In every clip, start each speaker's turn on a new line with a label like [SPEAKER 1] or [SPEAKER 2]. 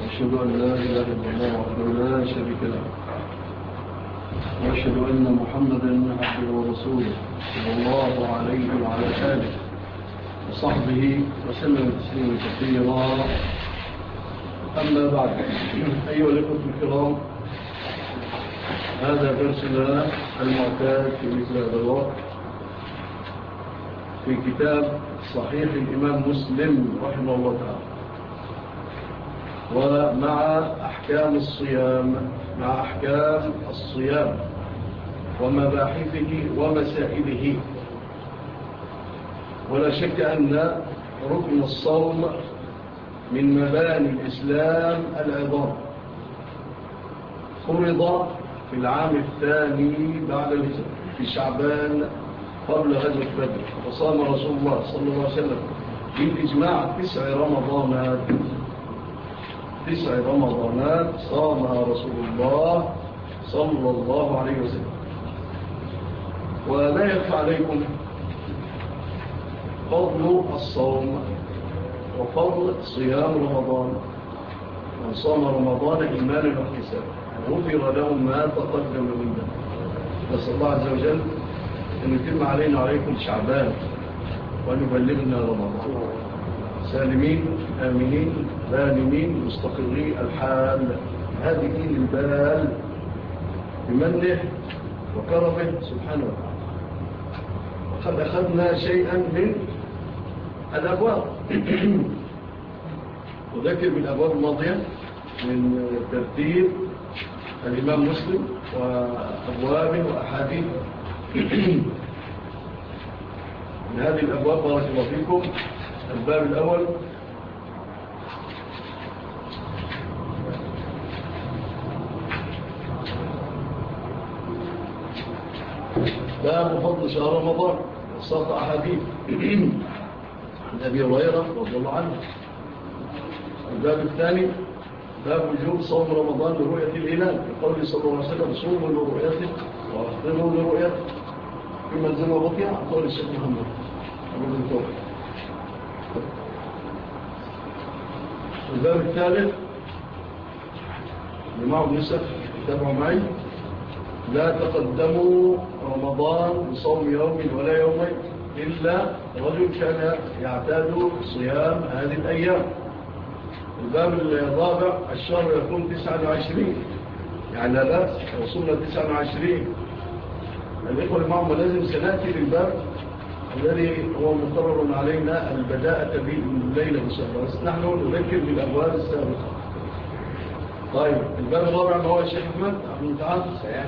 [SPEAKER 1] أشهد أن لا إله إلا الله وحده لا شريك له وأشهد أن محمدا عبده ورسوله صلى الله عليه وعلى آله وصحبه وسلم تسليما كثيرا. أما بعد، أيها الأخوة الكرام، هذا درسنا المعتاد في مثل هذا الوقت في كتاب صحيح الإمام مسلم رحمه الله تعالى، ومع أحكام الصيام ومباحثه ومسائله. ولا شك أن ركن الصوم من مباني الإسلام العظام، فرض في العام الثاني بعد الهجرة في شعبان قبل غزوة بدر، وصام رسول الله صلى الله عليه وسلم بالإجماع 9 رمضانات صامها رسول الله صلى الله عليه وسلم. ولا يخفى عليكم فضل الصوم وفضل صيام رمضان. من صام رمضان إيمانا واحتسابا غفر له ما تقدم من ذنبه. نسأل الله عز وجل أن يتم علينا وعليكم شعبان وأن يبلغنا رمضان سالمين آمنين غانمين مستقرين الحال هادئين البال بمنه وكرمه سبحانه وتعالى. وقد أخذنا شيئا من الأبواب وذكر بالأبواب الماضية من ترتيب الإمام مسلم وأبوابه وأحاديثه. من هذه الأبواب بارك الله فيكم الباب الأول باب فضل شهر رمضان وساق أحاديث عن أبي هريرة رضي الله عنه. الباب الثاني باب وجوب صوم رمضان لرؤية الهلال، بقوله صلى الله عليه وسلم صوموا لرؤيته وافطروا لرؤيته، في ملزمة بطيئة عن قول الشيخ محمد أبو بن. الباب الثالث لمعه النسخ تابعوا معي: لا تقدموا رمضان بصوم يوم ولا يومين إلا رجل كان يعتاد صيام هذه الأيام. الباب الرابع الشهر يكون 29، يعني لا بأس وصلنا 29. الإخوة المعهم لازم سنأتي للباب الذي هو مقرر علينا البداءة به من الليلة إن شاء الله، بس نحن نذكر بالأبواب السابقة. طيب الباب الرابع ما هو الشيخ أحمد عبد المتعال؟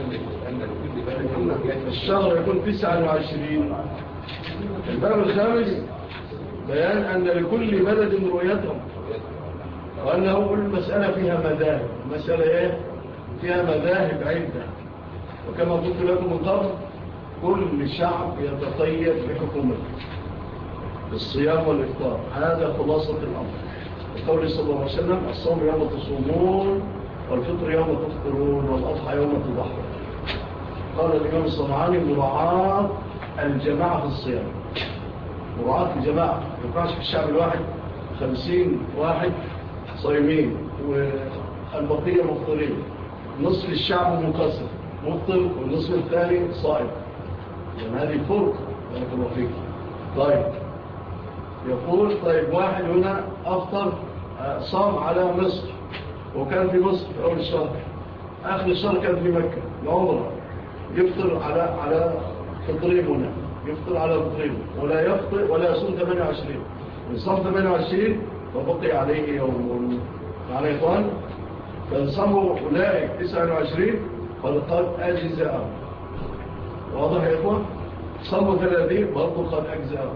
[SPEAKER 1] الشهر يكون 29. الباب الخامس بيان أن لكل بلد رؤيتهم، وأنه كل مسألة فيها مذاهب. المسألة إيه؟ فيها مذاهب عدة، وكما قلت لكم من قبل كل شعب يتقيد بحكومته الصيام والإفطار. هذا خلاصة الأمر. القول صلى الله عليه وسلم الصوم يوم تصومون والفطر يوم تفطرون والأضحى يوم تضحون. قال الإمام الصنعاني مراعاة الجماعة في الصيام، مراعاة الجماعة. ما ينفعش في الشعب الواحد 50 واحد صايمين والبقية مفطرين، نصف الشعب مقصر مفطر والنصف الثاني صائم، يعني هذه فرق. بارك الله فيك. طيب يقول طيب واحد هنا أفطر صام على مصر وكان في مصر في أول الشهر، آخر الشهر كان في مكة العمرة، يفطر على فطرين هنا، يفطر على فطرين ولا يفطر ولا يصوم 28. إن صام 28 فبقي عليه يوم على إخوان، فصاموا أولئك 29 فقد أجزاء. واضح يا إخوان؟ صاموا 30 برضو قد أجزاء.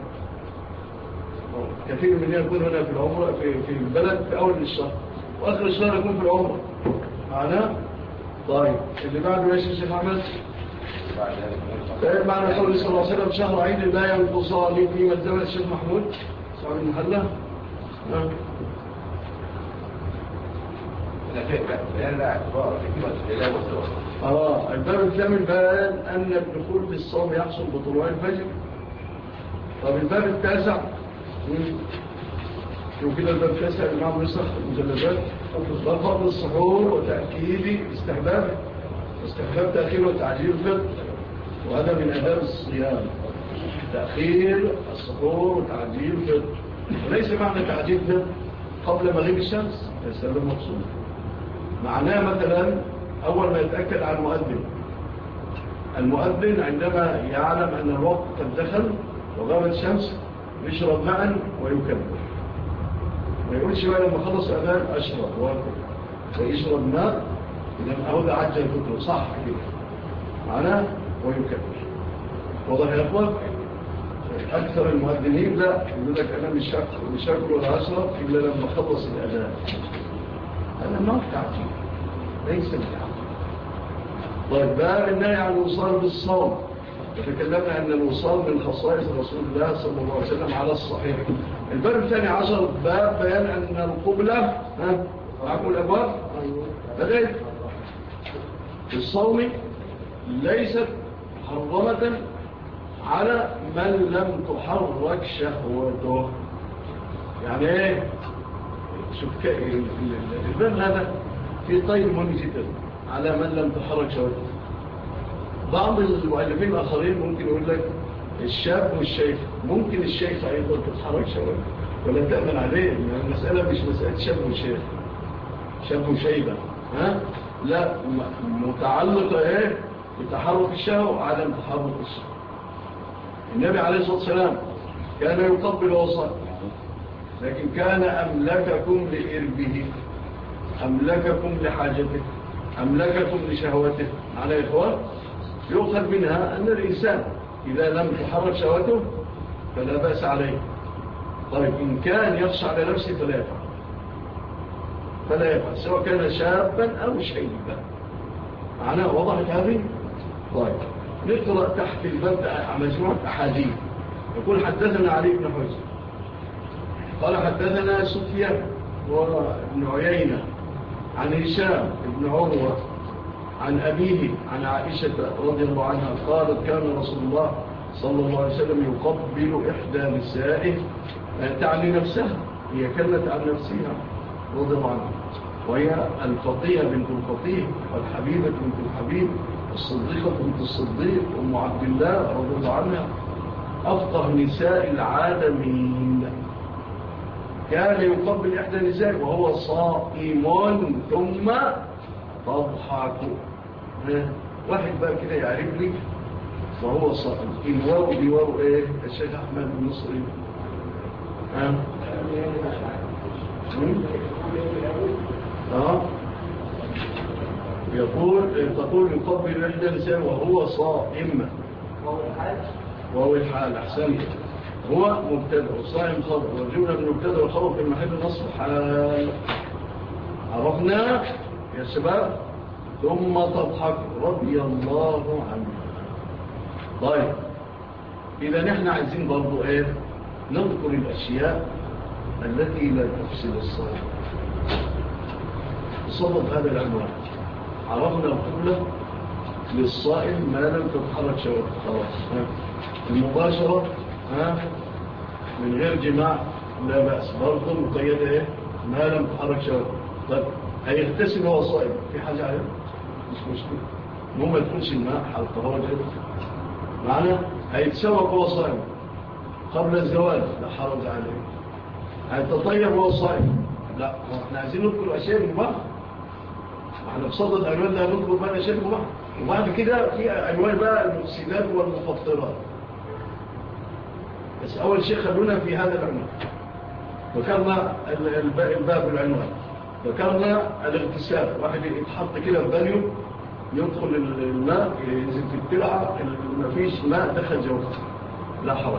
[SPEAKER 1] كثير مننا يكون هنا في العمرة في البلد في أول الشهر، وآخر الشهر يكون في العمرة معنا. طيب اللي بعده ماشي الشيخ أحمد. معنى قول صلى الله عليه وسلم شهر عيد لا ينقصان في ملزمة الشيخ محمود سعود المحلة. الباب الثامن بيان أن الدخول في الصوم يحصل بطلوع الفجر. طب الباب التاسع شوف كده الباب التاسع الإمام نسخ المجلدات باب فضل السحور وتأكيد استحباب تأخير وتعجيل الفطر، وهذا من آداب الصيام، تأخير السحور وتعجيل الفطر. وليس معنى تعجيل الفطر قبل مغيب الشمس، ليس هذا المقصود. معناه مثلا أول ما يتأكد على المؤذن عندما يعلم أن الوقت قد دخل وغابت الشمس يشرب ماء ويكبر، ما يقولش بقى لما خلص أذان أشرب وأكل ويشرب ماء، إذا هذا عجل الفطر صح كده معناه ويكبر. واضح يا أخوة؟ أكثر المؤذنين لا يقول لك أنا مش هاكل ولا أشرب إلا لما خلص الأذان. هذا ما هو تعجيل، ليس بالتعجيل. طيب باب النهي عن الوصال بالصوم، وتكلمنا أن الوصال من خصائص رسول الله صلى الله عليه وسلم على الصحيح. الباب الثاني عشر باب بيان أن القبلة معكم الأبواب بدأت في الصوم ليست محرمة على من لم تحرك شهوته. يعني ايه؟ شوف الباب هذا في طيب مهم جدا على من لم تحرك شهوته. بعض المؤلفين الآخرين ممكن يقول لك الشاب والشيخ، ممكن الشيخ أيضا تتحرك شهوته ولا تأمن عليه. المسألة مش مسألة شاب وشيخ، شاب وشيبة، لا، متعلقة ايه بتحرك الشهوة وعدم تحرك الشهوة. النبي عليه الصلاة والسلام كان يقبل وصل، لكن كان أملككم لإربه، أملككم لحاجته، أملككم لشهوته. على إخوان يؤخذ منها أن الإنسان إذا لم تحرك شهوته فلا بأس عليه. طيب إن كان يخشى على نفسه فلا يفعل سواء كان شابا أو شيبا. معناه وضحت هذه. طيب نقرأ تحت الباب مجموعة أحاديث. يقول حدثنا علي بن حجر قال حدثنا سفيان وابن عيينة عن هشام بن عروة عن أبيه عن عائشة رضي الله عنها قالت كان رسول الله صلى الله عليه وسلم يقبل إحدى نسائه، تعني نفسها، هي كانت عن نفسها رضي الله عنها، وهي الفقيه بنت الفقيه والحبيبة بنت الحبيب الصديقة بنت الصديق أم عبد الله رضي الله عنها أفقه نساء العالمين. كان يقبل إحدى نسائه وهو صائم ثم تضحك. واحد بقى كده يعرف لي وهو صائم الواو دي واو ايه الشيخ أحمد المصري تقول يقبل إحدى نسائه وهو صائم، وهو الحال أحسن، هو مبتدأ وصائم خبر، والجملة من مبتدأ والخبر في المحل النصف حال. عرفنا يا شباب. ثم تضحك رضي الله عنه. طيب إذا نحن عايزين برضو ايه نذكر الأشياء التي لا تفسد الصوم بصدد هذا العنوان. عرفنا القبلة للصائم ما لم تتحرك شهوته، خلاص. المباشرة من غير جماع لا بأس، برضو مقيدة ايه ما لم تتحرك شهوته. طيب هيغتسل وهو صائم في حاجة عليه مش مشكلة، المهم ما يدخلش الماء على الطهارة جدا معنا. هيتسوق وهو صائم قبل الزواج لا حرج عليه. هيتطيب وهو صائم لا، احنا عايزين نذكر أشياء مباحة. احنا بصدد الألوان ده نذكر بقى أشياء مباحة، وبعد كده في ألوان بقى المفسدات والمفطرات. بس أول شيء خلونا في هذا العنوان. ذكرنا الباب العنوان، ذكرنا الاغتسال. واحد يتحط كده في بانيو يدخل الماء ينزل في الترعة مفيش ماء دخل جوه لا حرج.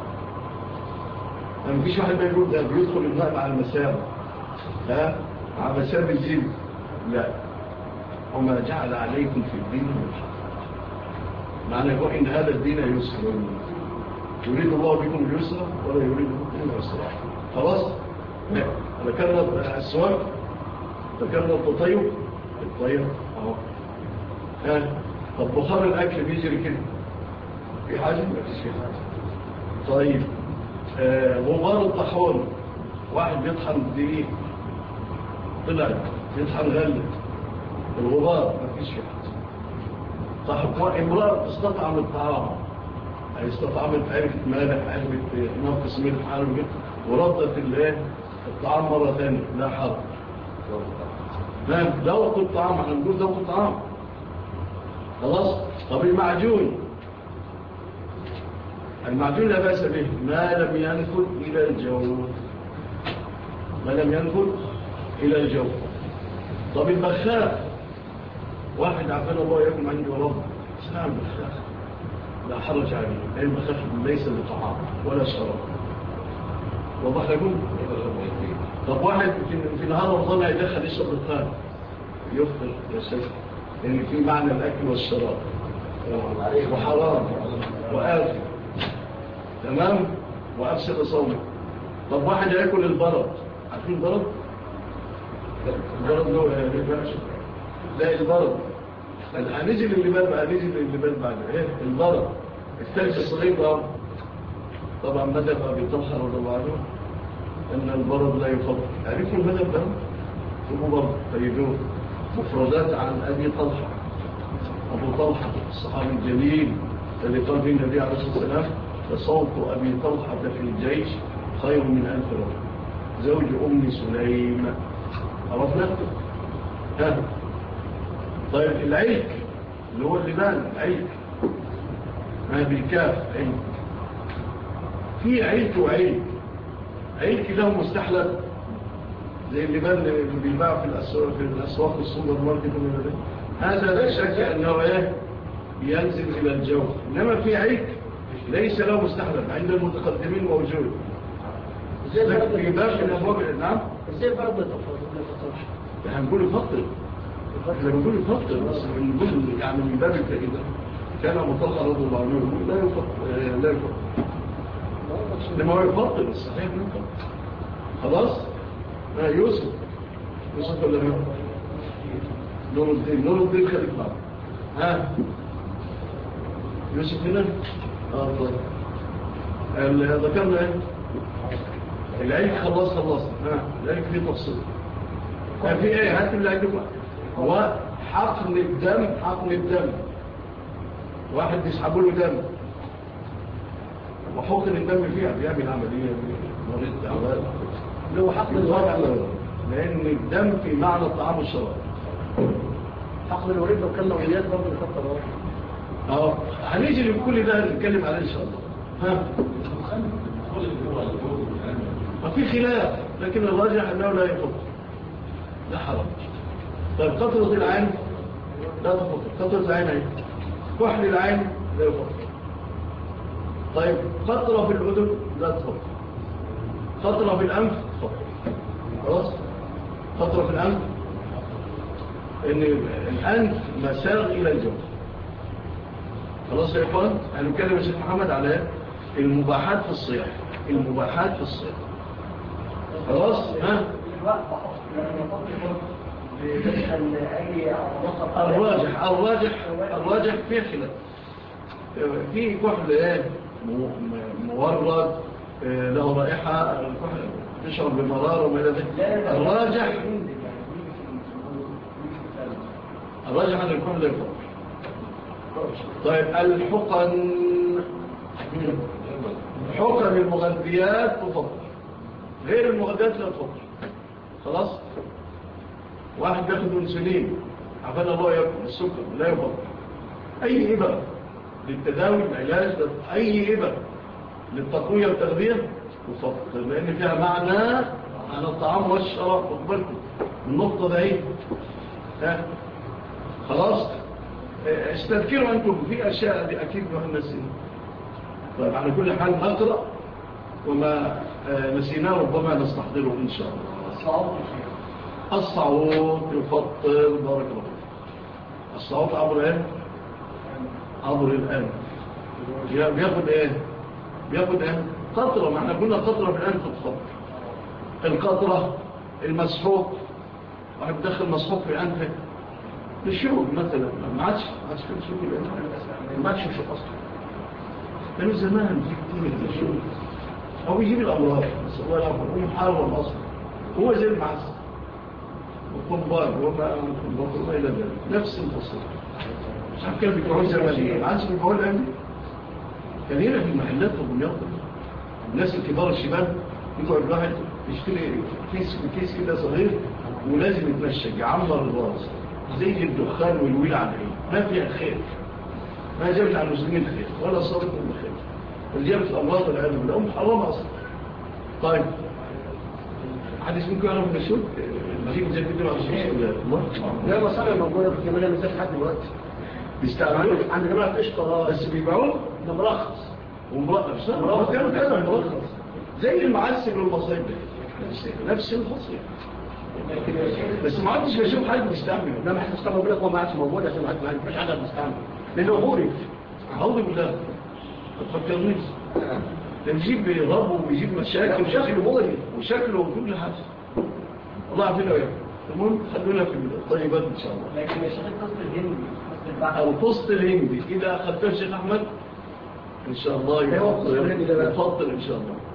[SPEAKER 1] مفيش واحد بيقول ده بيدخل الماء مع المسام مع مسام الجلد، لا. وما جعل عليكم في الدين من حرج، معنى يقول إن هذا الدين يسر، يريد الله بكم اليسر ولا يريد بكم العسر. خلاص. ذكرنا السواك، ذكرنا التطيب. الطيب اهو. طب بخار الاكل بيجري كده في حاجه؟ ما فيش حاجه. طيب غبار الطحون واحد بيطحن دقيق طلع يطحن غلة الغبار ما فيش فيه صاحب امرأة تستطعم الطعام يعني استطعمت عرفت مالح عرفت نقص ملح عرفت وردت الطعام مرة ثانية لا حرب ذوق الطعام احنا نقول ذوق الطعام خلاص. طب المعجون لا بأس به ما لم ينفذ إلى الجو طب البخاخ واحد عفان الله يكون عندي ورب اسمع البخاخ لا حرج عليه لأن البخاخ ليس لطعام ولا شراب وضح لكم. طب واحد في نهار رمضان يدخل يشرب الخان يفطر يا شيخ لأن في معنى الأكل والشراب وحرام وآثم تمام وأفسد صومه. طب واحد يأكل البرد عارفين البرد؟ البرد لا البرد هنجي اللي بعد ايه البرد الثلج الصغير ده طبعا مذهب أبي طلحة رضي الله عنه أن البرد لا يفضل عرفوا المذهب ده ثم برد فيجوه مفردات عن أبي طلحة أبو طلحة الصحابي الجليل الذي قال فيه النبي عليه الصلاة والسلام فصوت أبي طلحة في الجيش خير من 1000 رجل زوج أم سليم عرفنا؟ طيب العيك اللي هو اللبان العيك بالكاف عيك في عيك وعيك عيك له مستحلب زي اللبان اللي بيباع في الأسواق السوبر ماركت هذا لا شك أنه ينزل إلى الجو. إنما في عيك ليس له مستحلب عند المتقدمين موجود في باب الأبواب. نعم
[SPEAKER 2] ازاي برضه تفضل
[SPEAKER 1] هنقول يفضل احنا بنقول يفضل بس بنقول يعني من باب الفائدة كان مطلع رضي الله عنه لا يفضل لما هو يفضل الصحيح منكم خلاص. يوسف ولا نور الدين خليك معه يوسف هنا طيب ذكرنا العيك خلص العيك فيه تفصيل في ايه هات اللي عندكم هو حقن الدم واحد بيسحبوا له دم وحقن الدم فيها بيعمل عملية مريض تعبان اللي هو حقن الوضع لأن الدم في معنى الطعام والشراب
[SPEAKER 2] حقن الوريد لو كان نوعيات برضه يفضل
[SPEAKER 1] هنيجي لكل ده نتكلم عليه إن شاء الله. ما في خلاف لكن الراجح أنه لا يفضل لا حرام. طيب قطرة العين لا تفضل قطرة العين ايه كحل العين لا يفضل. طيب قطرة في الأذن لا تفضل قطرة في الأنف تفضل خلاص. قطرة في الأنف إن الأنف مساغ إلى الجوف خلاص يا إخوان. هنتكلم يا شيخ محمد على المباحات في الصيام خلاص. الراجح فيه خلاف في كحل مورد له رائحة تشعر بمرارة وما إلى ذلك. الراجح عن الكحل لا يفضل. طيب حقن المغذيات تفضل غير المغذيات لا تفضل خلاص. واحد بياخد انسولين عفان الله ياكل السكر لا يفضل. اي إبرة للتداوي العلاج اي إبرة للتقوية والتغذية تفضل لان فيها معنى عن الطعام والشراب. اقبلكم النقطة ده ايه خلاص. استذكروا انتم في اشياء دي اكيد نحن نسينا. طيب على كل حال نقرأ وما نسيناه ربما نستحضره ان شاء الله. الصعود يفضل بارك الله. الصعود عبر الآن بياخد ايه قطرة. ما احنا قلنا قطرة في الآن تتفضل. القطرة المسحوق واحد بدخل مسحوق في أنفه للشوق مثلا ما عادش في الشوق الآن ما عادش في الشوق أصلا كانوا زمان في كتير للشوق أو يجيب الأمراض بس الله يعرفه هو محارب أصلا هو زي المعسل والطنبار وما إلى ذلك نفس الفصل مش عارف كانوا بيقعون زمالية ما عادش بيقعون الآن كان هنا في المحلات وبنياض الناس الكبار الشباب يقعد الواحد يشتري كيس كده صغير ولازم يتمشى يعمر الراس زي الدخان والويل عن العين ما فيها خير ما جابت عن المسلمين خير ولا صارت من خير الجابت الأمراض والعياذ بالله محرمة أصلا طيب حديث ممكن يعرف من السوق نجيب زي كده على السوق
[SPEAKER 2] لا مصاري موجودة في الجمالية من ذات حد دلوقتي
[SPEAKER 1] بيستعملوا
[SPEAKER 2] عند جماعة قشطة
[SPEAKER 1] بس بيبيعوه
[SPEAKER 2] ده مرخص
[SPEAKER 1] ومرخص مرخص زي المعسل والمصايب نفس الفصل بس ما عادش بشوف حد بيستعمله
[SPEAKER 2] لا ما حدش طبعا بيقول لك هو ما عادش موجود عشان ما فيش حد بيستعمل لانه غوري
[SPEAKER 1] اعوذ بالله ما تفكرنيش ده بيجيب بيضرب وبيجيب مشاكل
[SPEAKER 2] وشكله غوري
[SPEAKER 1] وشكله وكل حاجه الله يعافينا وياكم المهم خلونا في الطيبات ان شاء الله
[SPEAKER 3] لكن يا شيخ الطست الهندي
[SPEAKER 1] الطست الهندي اذا اخذته الشيخ احمد ان شاء الله يفضل ان شاء الله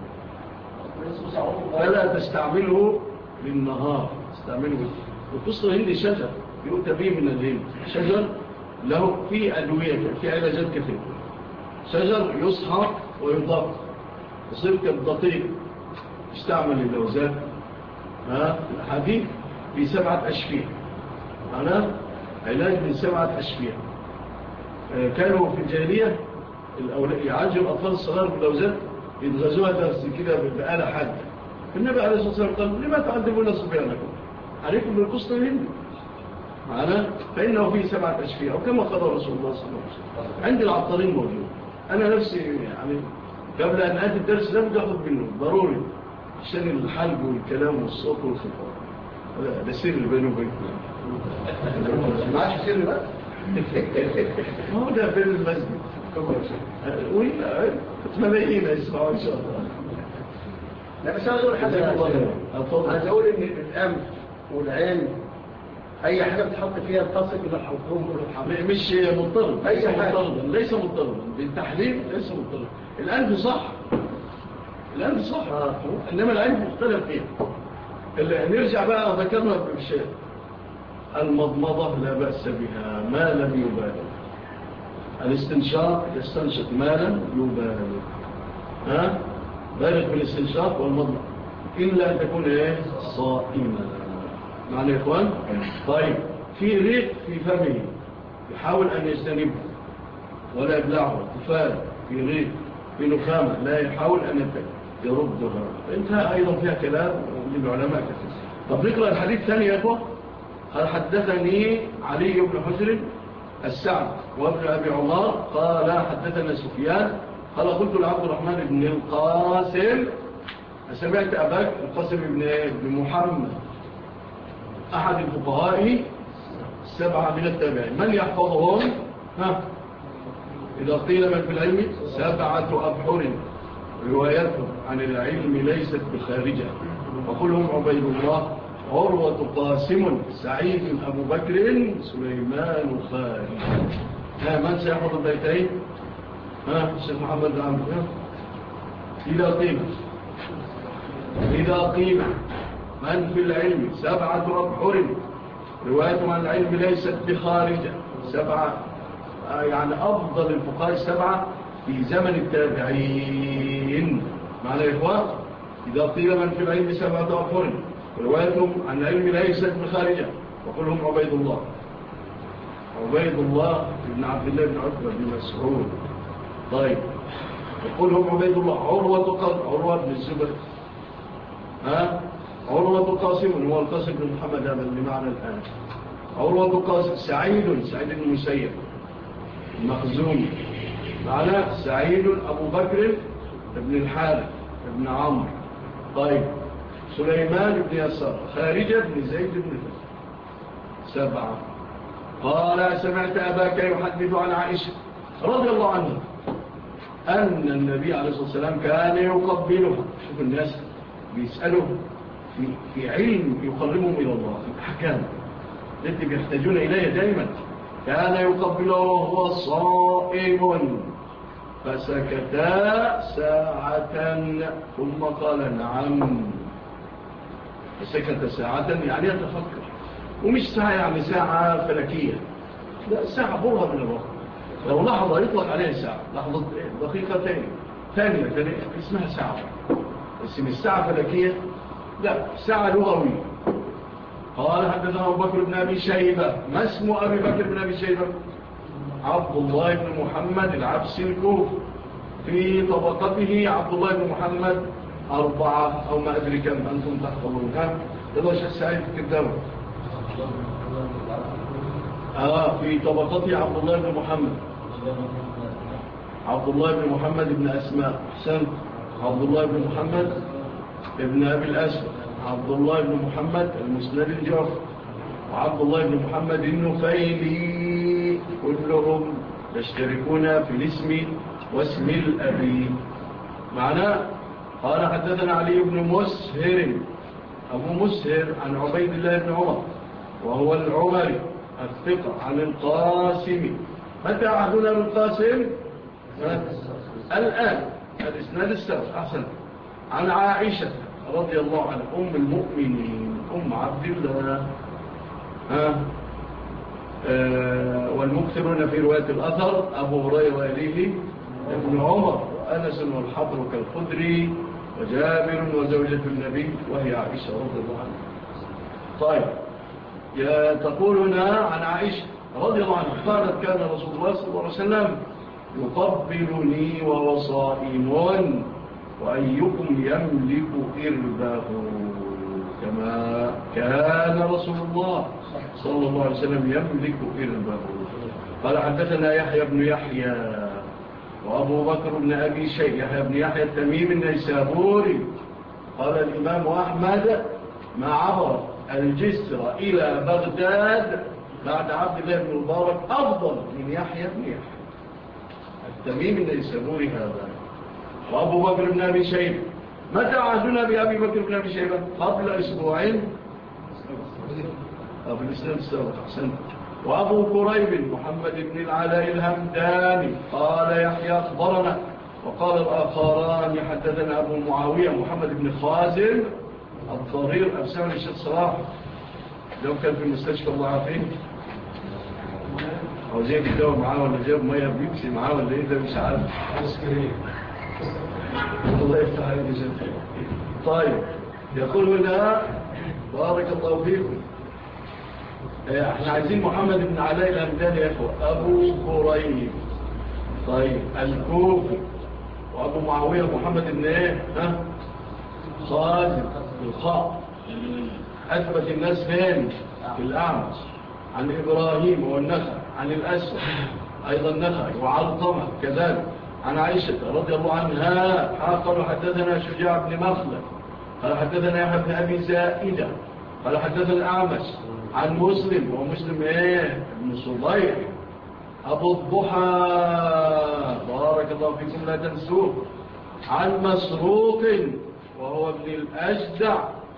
[SPEAKER 1] فلا تستعمله بالنهار استعمله الطست الهندي شجر يؤتى به من الهند شجر له في أدوية في علاجات كثيرة شجر يصحى ويضاق يصير كالدقيق يستعمل للوزات الحديث في 7 أشفية معناه علاج من 7 أشفية كانوا في الجاهلية يعالجوا الأطفال الصغار باللوزات يتغزوها درس كده بآلة حادة النبي عليه الصلاة والسلام قال لما تعذبون صبيانكم عليكم بالقسط الهندي معنا فإنه فيه 7 أشفية أو كما قال رسول الله صلى الله عليه وسلم عندي العطارين موجود أنا نفسي يعني قبل أن آتي الدرس ده بدي أخذ منه ضروري عشان الحلق والكلام والصوت والخطاب ده سر بينه وبينكم
[SPEAKER 2] ما عادش سر بقى
[SPEAKER 1] ما هو ده بين المسجد ملايين يسمعوا إن شاء الله
[SPEAKER 2] لا بس أنا أقول حاجة أنا أقول إن الأمن والعلم أي حاجة بتحط فيها تصل إلى الحكوم
[SPEAKER 1] مش مضطرب
[SPEAKER 2] أي حاجة
[SPEAKER 1] ليس مضطربا بالتحليل ليس مضطرب القلب صح القلب صح إنما العلم مختلف فيه نرجع بقى ذكرنا بالشيء المضمضة لا بأس بها ما لم يبالغ الاستنشاق يستنشق ما لم يبالغ بالغ في الاستنشاق والمضمضة إلا أن تكون صائمة معنى يا إخوان طيب في ريق في فمه يحاول أن يجتنبه ولا يبلعه تفال في ريق في نخامة لا يحاول أن يردها انتهى أيضا فيها كلام للعلماء كثير طب نقرأ الحديث الثاني يا إخوان قال حدثني علي بن حجر السعد وابن أبي عمر قال حدثنا سفيان قال قلت لعبد الرحمن بن القاسم سمعت أباك القاسم بن محمد أحد الفقهاء 7 من التابعين من يحفظهم إذا قيل من في العلم 7 أبحر رواياتهم عن العلم ليست بخارجة وكلهم عبيد الله عروة قاسم سعيد أبو بكر سليمان خالد من سيحفظ البيتين الشيخ محمد عمرو إذا قيل من في العلم 7 أبحر رواية عن العلم ليست بخارجة 7 يعني أفضل الفقهاء 7 في زمن التابعين معنى يا إخوان إذا قيل من في العلم 7 أبحر روايتهم عن العلم ليست بخارجة وكلهم عبيد الله بن عبد الله بن عتبة بن مسعود طيب وكلهم عبيد الله عروة بن الزبير عروة قاسم هو القاسم بن محمد هذا اللي معنا الآن عروة قاسم سعيد بن المسيب المخزومي معنا سعيد أبو بكر بن الحارث بن عمرو طيب سليمان بن يسار خارجة بن زيد بن فلس 7 قال سمعت أباك يحدث عن عائشة رضي الله عنها أن النبي عليه الصلاة والسلام كان يقبلها شوف الناس بيسألوا في علم يقربهم إلى الله في الأحكام التي بيحتاجون إليها دائما كان يقبله وهو صائم فسكتا ساعة ثم قال نعم. فسكت ساعة يعني يتفكر، ومش ساعة يعني ساعة فلكية، لا، ساعة برهة من الوقت. لو لحظة يطلق عليها ساعة، لحظة دقيقتين ثانية اسمها ساعة، اسم الساعة فلكية، لا، ساعة لغوية. قال حدثنا أبو بكر بن أبي شيبة. ما اسم أبي بكر بن أبي شيبة؟ عبد الله بن محمد العبسي الكوفي. في طبقته عبد الله بن محمد 4 أو ما أدري كم أنتم تحفظونها. يلا شيخ سعيد كتابه. في طبقته عبد الله بن محمد، عبد الله بن محمد بن أسماء، أحسنت، عبد الله بن محمد ابن أبي الأسود، عبد الله بن محمد المسند الجعفي، وعبد الله بن محمد النفيلي، كلهم يشتركون في الاسم واسم الأبي. معناه قال حدثنا علي بن مسهر أبو مسهر عن عبيد الله بن عمر وهو العمري الثقة عن القاسم. متى عهدنا بالقاسم؟ الآن الإسناد السابق. أحسن. عن عائشة رضي الله عنها أم المؤمنين أم عبد الله. والمكثرون في رواية الأثر أبو هريرة إليه ابن عمر وأنس والحبر كالخدري وجابر وزوجة النبي وهي عائشة رضي الله عنها. طيب، تقول هنا عن عائشة رضي الله عنها قالت كان رسول الله صلى الله عليه وسلم يقبلني وهو صائم وأيكم يملك إربه كما كان رسول الله صلى الله عليه وسلم يملك إربه. قال حدثنا يحيى بن يحيى وأبو بكر بن أبي شيبة. يحيى بن يحيى التميمي النيسابوري. قال الإمام أحمد ما عبر الجسر إلى بغداد بعد عبد الله بن مبارك أفضل من يحيى بن يحيى التميمي النيسابوري هذا. وأبو بكر بن أبي شيبة. متى عهدنا بأبي بكر بن أبي شيبة؟ قبل أسبوعين في الإسلام السابق. أحسنت. وأبو كريب محمد بن العلاء الهمداني قال يحيى أخبرنا. وقال الآخران حدثنا أبو معاوية محمد بن خازم الظهير أبسام الشيخ صلاح لو كان في المستشفى الله عافيه أو زي بيدور معاه ولا جاب مية بيبسي معاه ولا إيه ده مش عارف عسكري. الله يفتح عليك جزاك. طيب، يقول لنا بارك الله فيكم. احنا عايزين محمد بن علاء الهمداني يا اخوة. أبو كريب طيب الكوفي. وأبو معاوية محمد بن ايه خازم الخاء. أثبت الناس فين؟ في الأعمش عن إبراهيم والنخع عن الأسود أيضا نخع وعلقمة كذلك عن عائشة رضي الله عنها. قالوا حدثنا شجاع بن مخلد قال حدثنا يحيى بن أبي زائدة قال حدثنا الأعمش عن مسلم ومسلم ايه ابن صبيح أبو الضحى بارك الله فيكم لا تنسوه عن مسروق وهو ابن الأجدع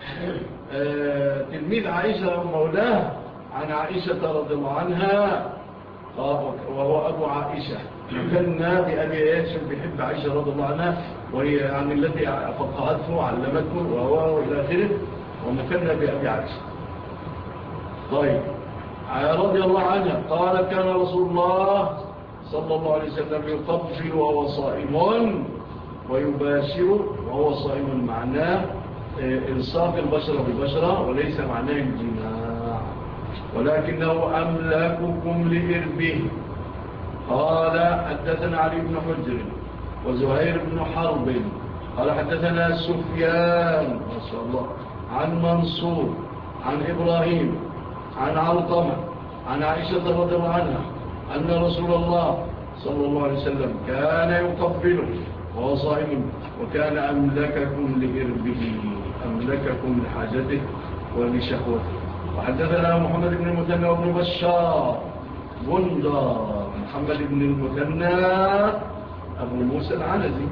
[SPEAKER 1] تلميذ عائشة ومولاه عن عائشة رضي الله عنها وهو أبو عائشة كنا بأبي إيش بيحب عائشة رضي الله عنها وهي يعني التي فقهته علمته وهو إلى آخره ومكنا بأبي عائشة. طيب، رضي الله عنها قال كان رسول الله صلى الله عليه وسلم يقبل وهو صائم ويباشر وهو صائم معناه إلصاق البشرة بالبشرة وليس معناه الجماع ولكنه أملاككم لإربه. قال حدثنا علي بن حجر وزهير بن حرب قال حدثنا سفيان ما شاء الله عن منصور عن إبراهيم عن علقمة عن عائشة رضي الله عنها أن رسول الله صلى الله عليه وسلم كان يقبله وهو صائم وكان أملككم لإربه أملككم لحاجته ولشهوته. وحدثنا محمد بن المثنى وابن بشار غندر محمد بن المثنى أبو موسى العنزي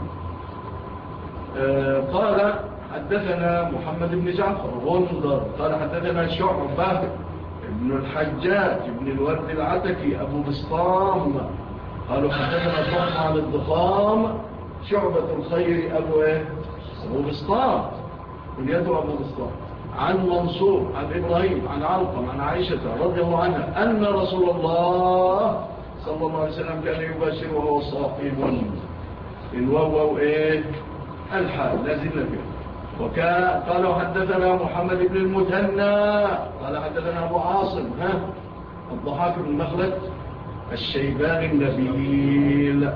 [SPEAKER 1] قال حدثنا محمد بن جعفر غندر قال حدثنا شعبة ابن الحجاج ابن الورد العتكي أبو بسطام قالوا حدثنا الضخم عن الضخام شعبة الخير أبو بسطام كنيته أبو بسطام عن منصور عن إبراهيم عن علقم عن عائشة رضي الله عنها أن رسول الله صلى الله عليه وسلم كان يباشر وهو صائم الواو الحال لازلنا فيه. قالوا حدثنا محمد بن المثنى قال حدثنا أبو عاصم الضحاك بن مخلد الشيبان النبيل.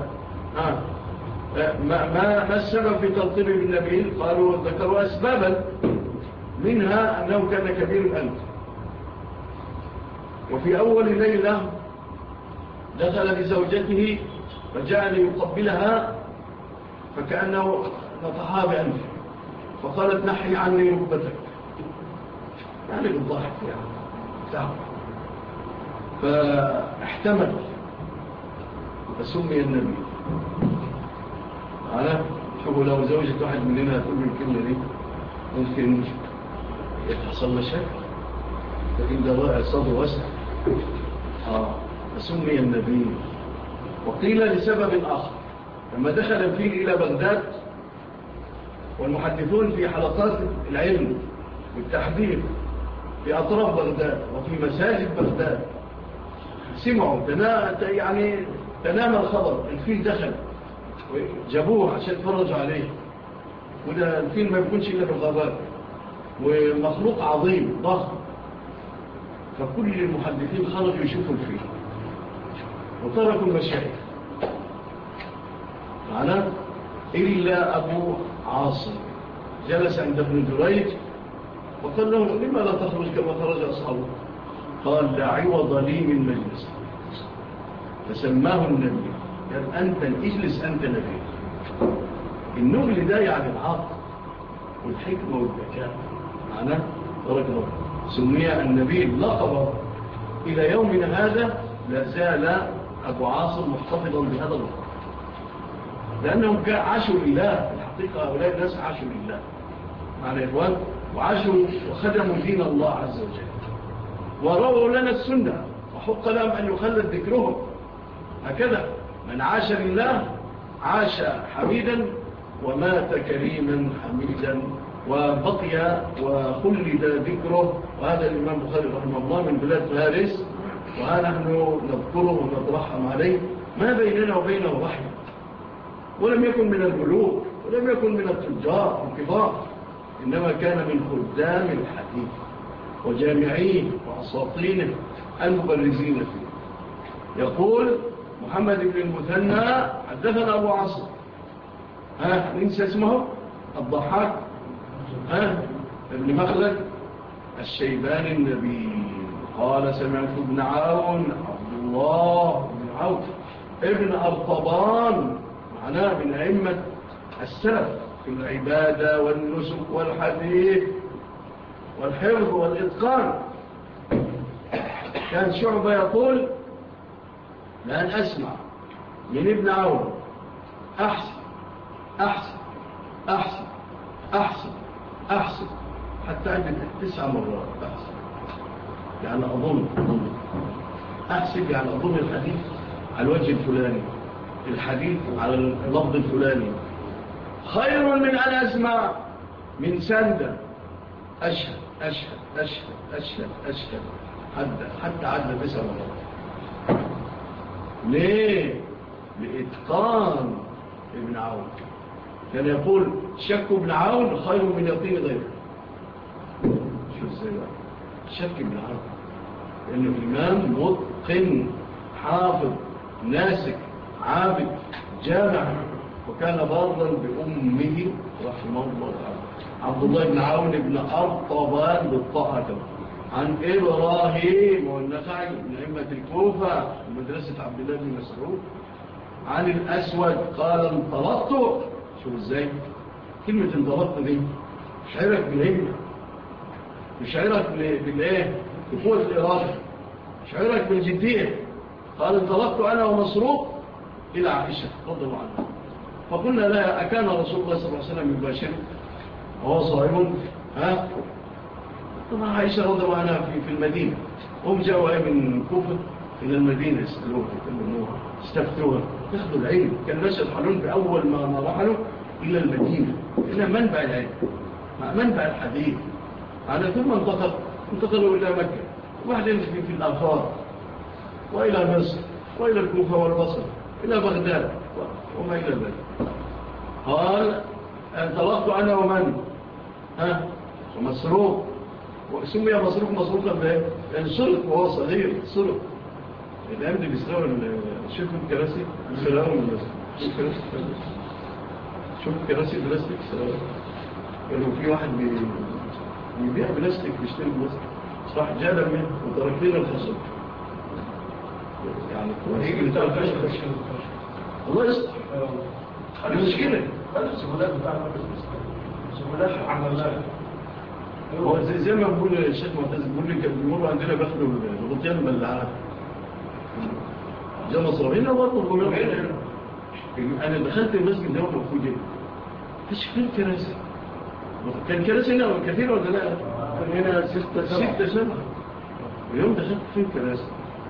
[SPEAKER 1] ما السبب في تلطيب النبيل؟ قالوا ذكروا أسبابا منها أنه كان كبير الأنف، وفي أول ليلة دخل بزوجته فجعل يقبلها فكأنه نطحها بأنفه فقالت نحي عني ركبتك، يعني بالضحك يعني فاحتمل فسمي النبي. شوفوا لو زوجة واحد مننا تقول الكلمة دي ممكن يحصل مشاكل، لكن ده صدر واسع. فسمي النبي. وقيل لسبب آخر، لما دخل الفيل إلى بغداد والمحدثون في حلقات العلم والتحذير في أطراف بغداد وفي مساجد بغداد سمعوا يعني تنام الخبر الفيل دخل جابوه عشان يتفرجوا عليه، وده الفيل ما يكونش إلا في الغابات ومخلوق عظيم ضخم، فكل المحدثين خرجوا يشوفوا الفيل وتركوا المشاهد معنا إلا أبو عاصم جلس عند ابن جريج وقال له لما لا تخرج كما خرج أصحابه؟ قال لا عوض لي من مجلس، فسماه النبي. قال أنت اجلس أنت نبي. النبل ده يعني العقل والحكمة والذكاء معنا بارك الله. سمي النبي لقبه إلى يومنا هذا لا زال أبو عاصم محتفظا بهذا اللقب، لأنهم عاشوا لله. الحقيقة هؤلاء الناس عاشوا لله معنا إخوان، وعاشوا وخدموا دين الله عز وجل ورووا لنا السنة، وحق لهم أن يخلد ذكرهم. هكذا من عاش لله عاش حميدا ومات كريما حميدا وبقي وخلد ذكره. وهذا الإمام بخاري رحمه الله من بلاد فارس، ونحن نذكره ونترحم عليه. ما بيننا وبينه رحمة، ولم يكن من الملوك ولم يكن من التجار الكبار، إنما كان من خدام الحديث وجامعيه وأساطينه المبرزين فيه. يقول محمد بن المثنى حدثنا أبو عاصم ننسى اسمه الضحاك ابن مخلد الشيبان النبي قال سمعت ابن عون عبد الله بن عون ابن أرطبان معناه من أئمة السلف في العبادة والنسك والحديث والحفظ والإتقان. كان شعبة يقول لأن أسمع من ابن عون أحسن أحسن أحسن أحسن أحسن حتى عندك 9 مرات أحسن، يعني أظن أحسن يعني أظن الحديث على الوجه الفلاني، الحديث على اللفظ الفلاني خير من أن أسمع من سندة أشهد أشهد أشهد أشهد أشهد حتى عدى 9 مرات. ليه؟ لإتقان ابن عون. كان يقول شك ابن عون خير من يقين غيره. شو ازاي بقى؟ شك ابن عون لأنه الإمام متقن حافظ ناسك عابد جامع، وكان بارا بأمه رحمه الله تعالى. عبد الله بن عون بن أرطبان بالطاعة عن إبراهيم والنخعي من أئمة الكوفة ومدرسة عبد الله بن مسعود عن الأسود قال انطلقت. شوف ازاي كلمة انطلقت دي شعرك بالهمة، شعرك بالايه بقوة الإرادة، شعرك بالجدية. قال انطلقت أنا ومسروق إلى عائشة رضي الله عنها فقلنا لها أكان رسول الله صلى الله عليه وسلم يباشر وهو صائم؟ طبعا عائشة رضي الله عنها في المدينة، هم جاءوا من كوفة إلى المدينة يسألوها يكلموها استفتوها ياخذوا العلم. كان الناس يرحلون بأول ما رحلوا إلى المدينة إلى منبع العلم منبع الحديث على ثم انتقلوا إلى مكة وبعدين في الآفاق وإلى مصر وإلى الكوفة والبصر إلى بغداد وما إلى ذلك. قال انطلقت أنا ومن ومسروق وسمي مسروق مسروقا بإيه؟ يعني سرق وهو صغير سرق. الأيام دي بيسرقوا شوفوا الكراسي سرقوا من شوف كراسي بلاستيك سرقوا. كانوا في واحد بيبيع بلاستيك بيشتري بلاستيك صح جالا منه وترك لنا الخشب يعني هيجي بتاع الخشب الله يستر. المشكلة
[SPEAKER 3] هذا السهولات بتاع سهولات عملناها.
[SPEAKER 1] هو زي ما بقول الشيخ معتز بيقول لي كان بيمروا عندنا بياخدوا الغطيان الملعات زي مصرفين برضه. انا دخلت المسجد ده وفوجئت مفيش فين كراسي. كان كراسي هنا كثير ولا لا؟
[SPEAKER 2] كان هنا 6
[SPEAKER 1] سنة. اليوم دخلت فين كراسي.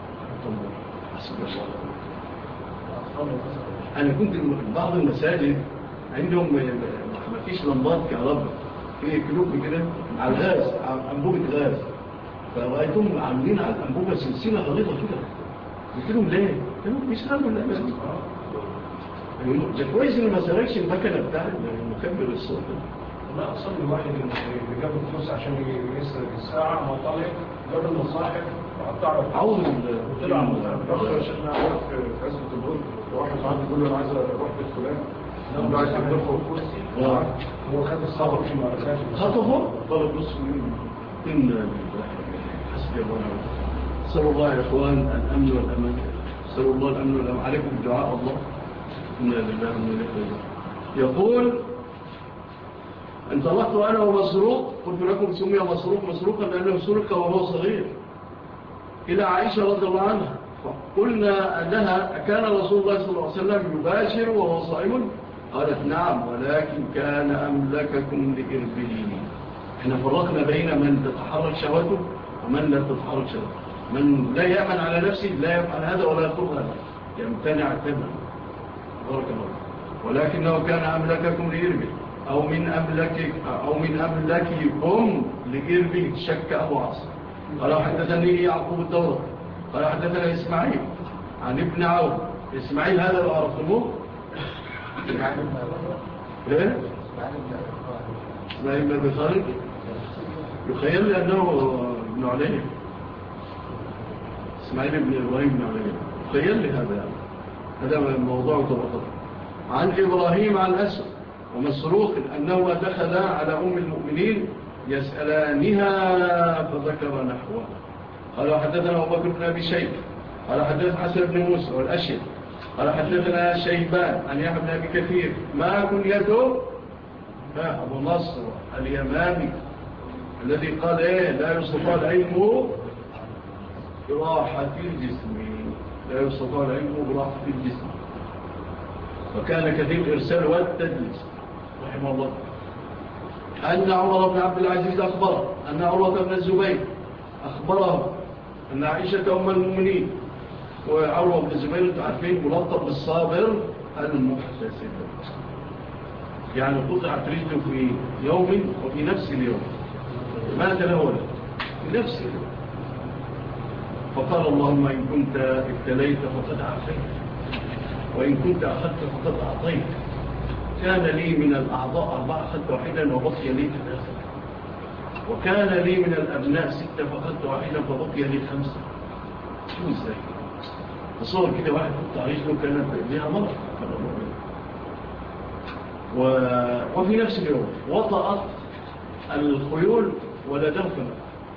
[SPEAKER 1] أنا كنت بعض المساجد عندهم ما فيش لمبات كهرباء في كلوب كده على الغاز أنبوبة غاز فرأيتهم عاملين على الأنبوبة سلسلة غليظة كده. قلت لهم ليه؟ كانوا بيشتغلوا الأمام. ده كويس إنه ما سرقش المكنة بتاع المكبر الصوت.
[SPEAKER 3] لا أصلا الواحد اللي جاب الفلوس عشان يسرق الساعة ما طلع جاب المصاحف وقطعه.
[SPEAKER 1] عاوز
[SPEAKER 3] طلع مصاحف. شفنا في عزبة البرد واحد معاه بيقول له أنا عايز أروح بيت فلان. نعم عايز يدخل الكرسي. هو خد الصبر في مركات.
[SPEAKER 1] خطفه طلب نصف إن حسبي الله. نسأل الله يا إخوان الأمن والأمان. نسأل الله الأمن والأمان عليكم بدعاء الله. إنا لله وإنا إليه راجعون. يقول انطلقت أنا ومسروق قلت لكم سمي مسروقا لأنه سرق وهو صغير إلى عائشة رضي الله عنها قلنا لها كان رسول الله صلى الله عليه وسلم يباشر وهو صائم؟ قالت نعم ولكن كان أملككم لإربه. احنا فرقنا بين من تتحرك شهوته ومن لا تتحرك شهوته. من لا يأمن على نفسه لا يفعل هذا ولا يطلب هذا يمتنع تماما بارك الله. ولكنه كان أملككم لإربه أو من أملككم لإربه. شك أبو عاصم قال حدثني يعقوب الدورة قال حدثنا إسماعيل عن ابن عون. إسماعيل هذا لو عرفتموه إيه؟ إسماعيل بن أبي خالد يخيل لي أنه ابن علي. إسماعيل بن إبراهيم بن علي يخيل لي هذا موضوع طبقات. عن إبراهيم عن أسر ومسروق أنه دخل على أم المؤمنين يسألانها فذكر نحوه. قال حدثنا أبو بكر بن أبي شيبة قال حدثنا حسن بن موسى والأشهر قال حدثنا شيبان عن يحيى بن أبي كثير ما كنيته أبو نصر اليمامي الذي قال لا يستطاع العلم براحة الجسم. لا يستطاع العلم براحة الجسم. وكان كثير الإرسال والتدليس رحمه الله. أن عمر بن عبد العزيز أخبره أن عروة بن الزبير أخبره أن عائشة أم المؤمنين وعروة بن الزبير تعرفين ملطب بالصابر المحتسب يعني قطعت رجله في يوم وفي نفس اليوم مات له في نفس اليوم. فقال اللهم إن كنت ابتليت فقد عافيت وإن كنت أخذت فقد أعطيت. كان لي من الأعضاء 4 أخذت واحدا وبقي لي 3 وكان لي من الأبناء 6 فأخذت واحدا فبقي لي 5. شو ازاي تصور كده واحد قطع رجله كانت لها مرض وفي نفس اليوم وطأت الخيول ولدهم كمان.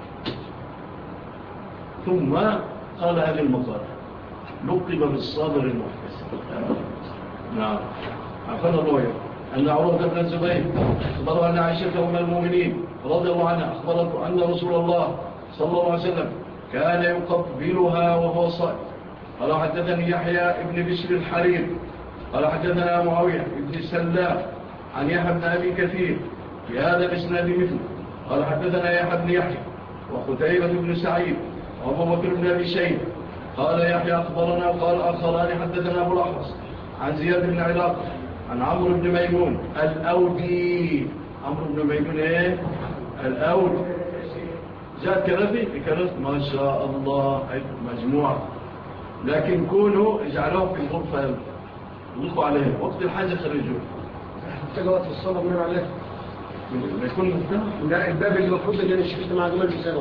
[SPEAKER 1] ثم قال هذه المقالة لقب بالصابر المحتسب. نعم عفنا الرؤية أن عروة بن الزبير أخبر أن عائشة أم المؤمنين رضي الله عنها أخبرت أن رسول الله صلى الله عليه وسلم كان يقبلها وهو صائم. قال حدثني يحيى ابن بشر الحرير قال حدثنا معاوية ابن سلام عن يحيى بن أبي كثير في هذا الإسناد مثله. قال حدثنا يحيى بن يحيى وقتيبة بن سعيد وأبو بكر بن أبي شيبة قال يحيى أخبرنا وقال آخران حدثنا أبو الأحوص عن زياد بن علاقة عن عمرو بن ميمون الأودي. عمرو بن ميمون إيه؟ الأودي. جاء كرفي ما شاء الله مجموعة، لكن كونوا اجعلوهم في الغرفة يطلقوا عليهم وقت الحاجة خرجوه.
[SPEAKER 2] تجوات في الصلاة من عليه
[SPEAKER 1] ما يكون مفتاح.
[SPEAKER 2] لا الباب اللي المفروض ان انا شفت مع جمال بسبب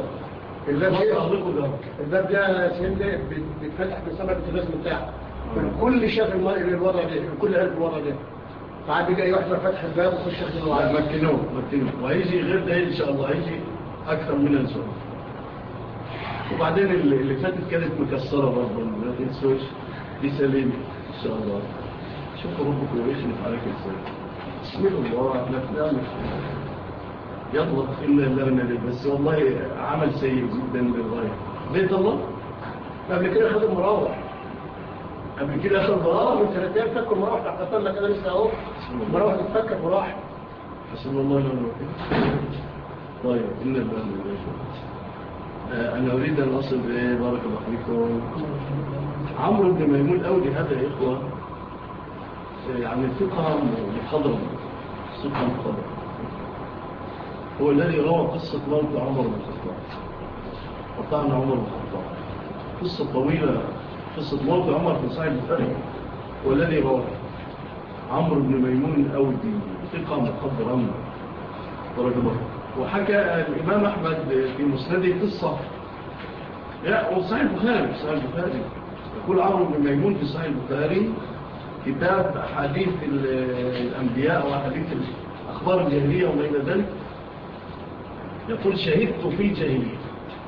[SPEAKER 2] الباب ده سنده بيتفتح من سبب التلازم بتاعه. الكل شاف الورا ده، الكل عرف الورا ده، فعاد جاي يحضر فتح الباب وخش ياخده.
[SPEAKER 1] مكنوه وهيجي غير ده ان شاء الله، هيجي اكثر من ان شاء الله. وبعدين اللي فاتت كانت مكسره برضه، ما تنسوش دي سليمه ان شاء الله. شوفوا ربكم ويخلف عليك ازاي. بسم الله احنا بنعمل يضغط الا اللبن، بس والله عمل سيء جدا للغايه. بيت الله
[SPEAKER 2] قبل كده خدوا مراوح،
[SPEAKER 1] قبل كده اخذ ضرار
[SPEAKER 2] من سنتين فكوا مراوح تحت طلع كده لسه اهو مراوح تتفكك وراح.
[SPEAKER 1] حسن الله ونعم الوكيل. طيب إن الله أنا أريد أن أصل بإيه؟ بارك الله فيكم. عمرو بن ميمون الأودي هذا يا إخوة يعني ثقة مخضرم، ثقة مخضرم، هو الذي روى قصة موت عمر بن الخطاب، وطعن عمر بن الخطاب، قصة طويلة، قصة موت عمر بن صحيح البخاري، هو الذي روى. عمرو بن ميمون الأودي ثقة مخضرم بارك الله. وحكى الإمام أحمد في مسنده قصة وصحيح البخاري، صحيح البخاري يقول عمرو بن ميمون في صحيح البخاري كتاب حديث الأنبياء وحديث أخبار الجاهلية وما إلى ذلك، يقول شهدت في الجاهلية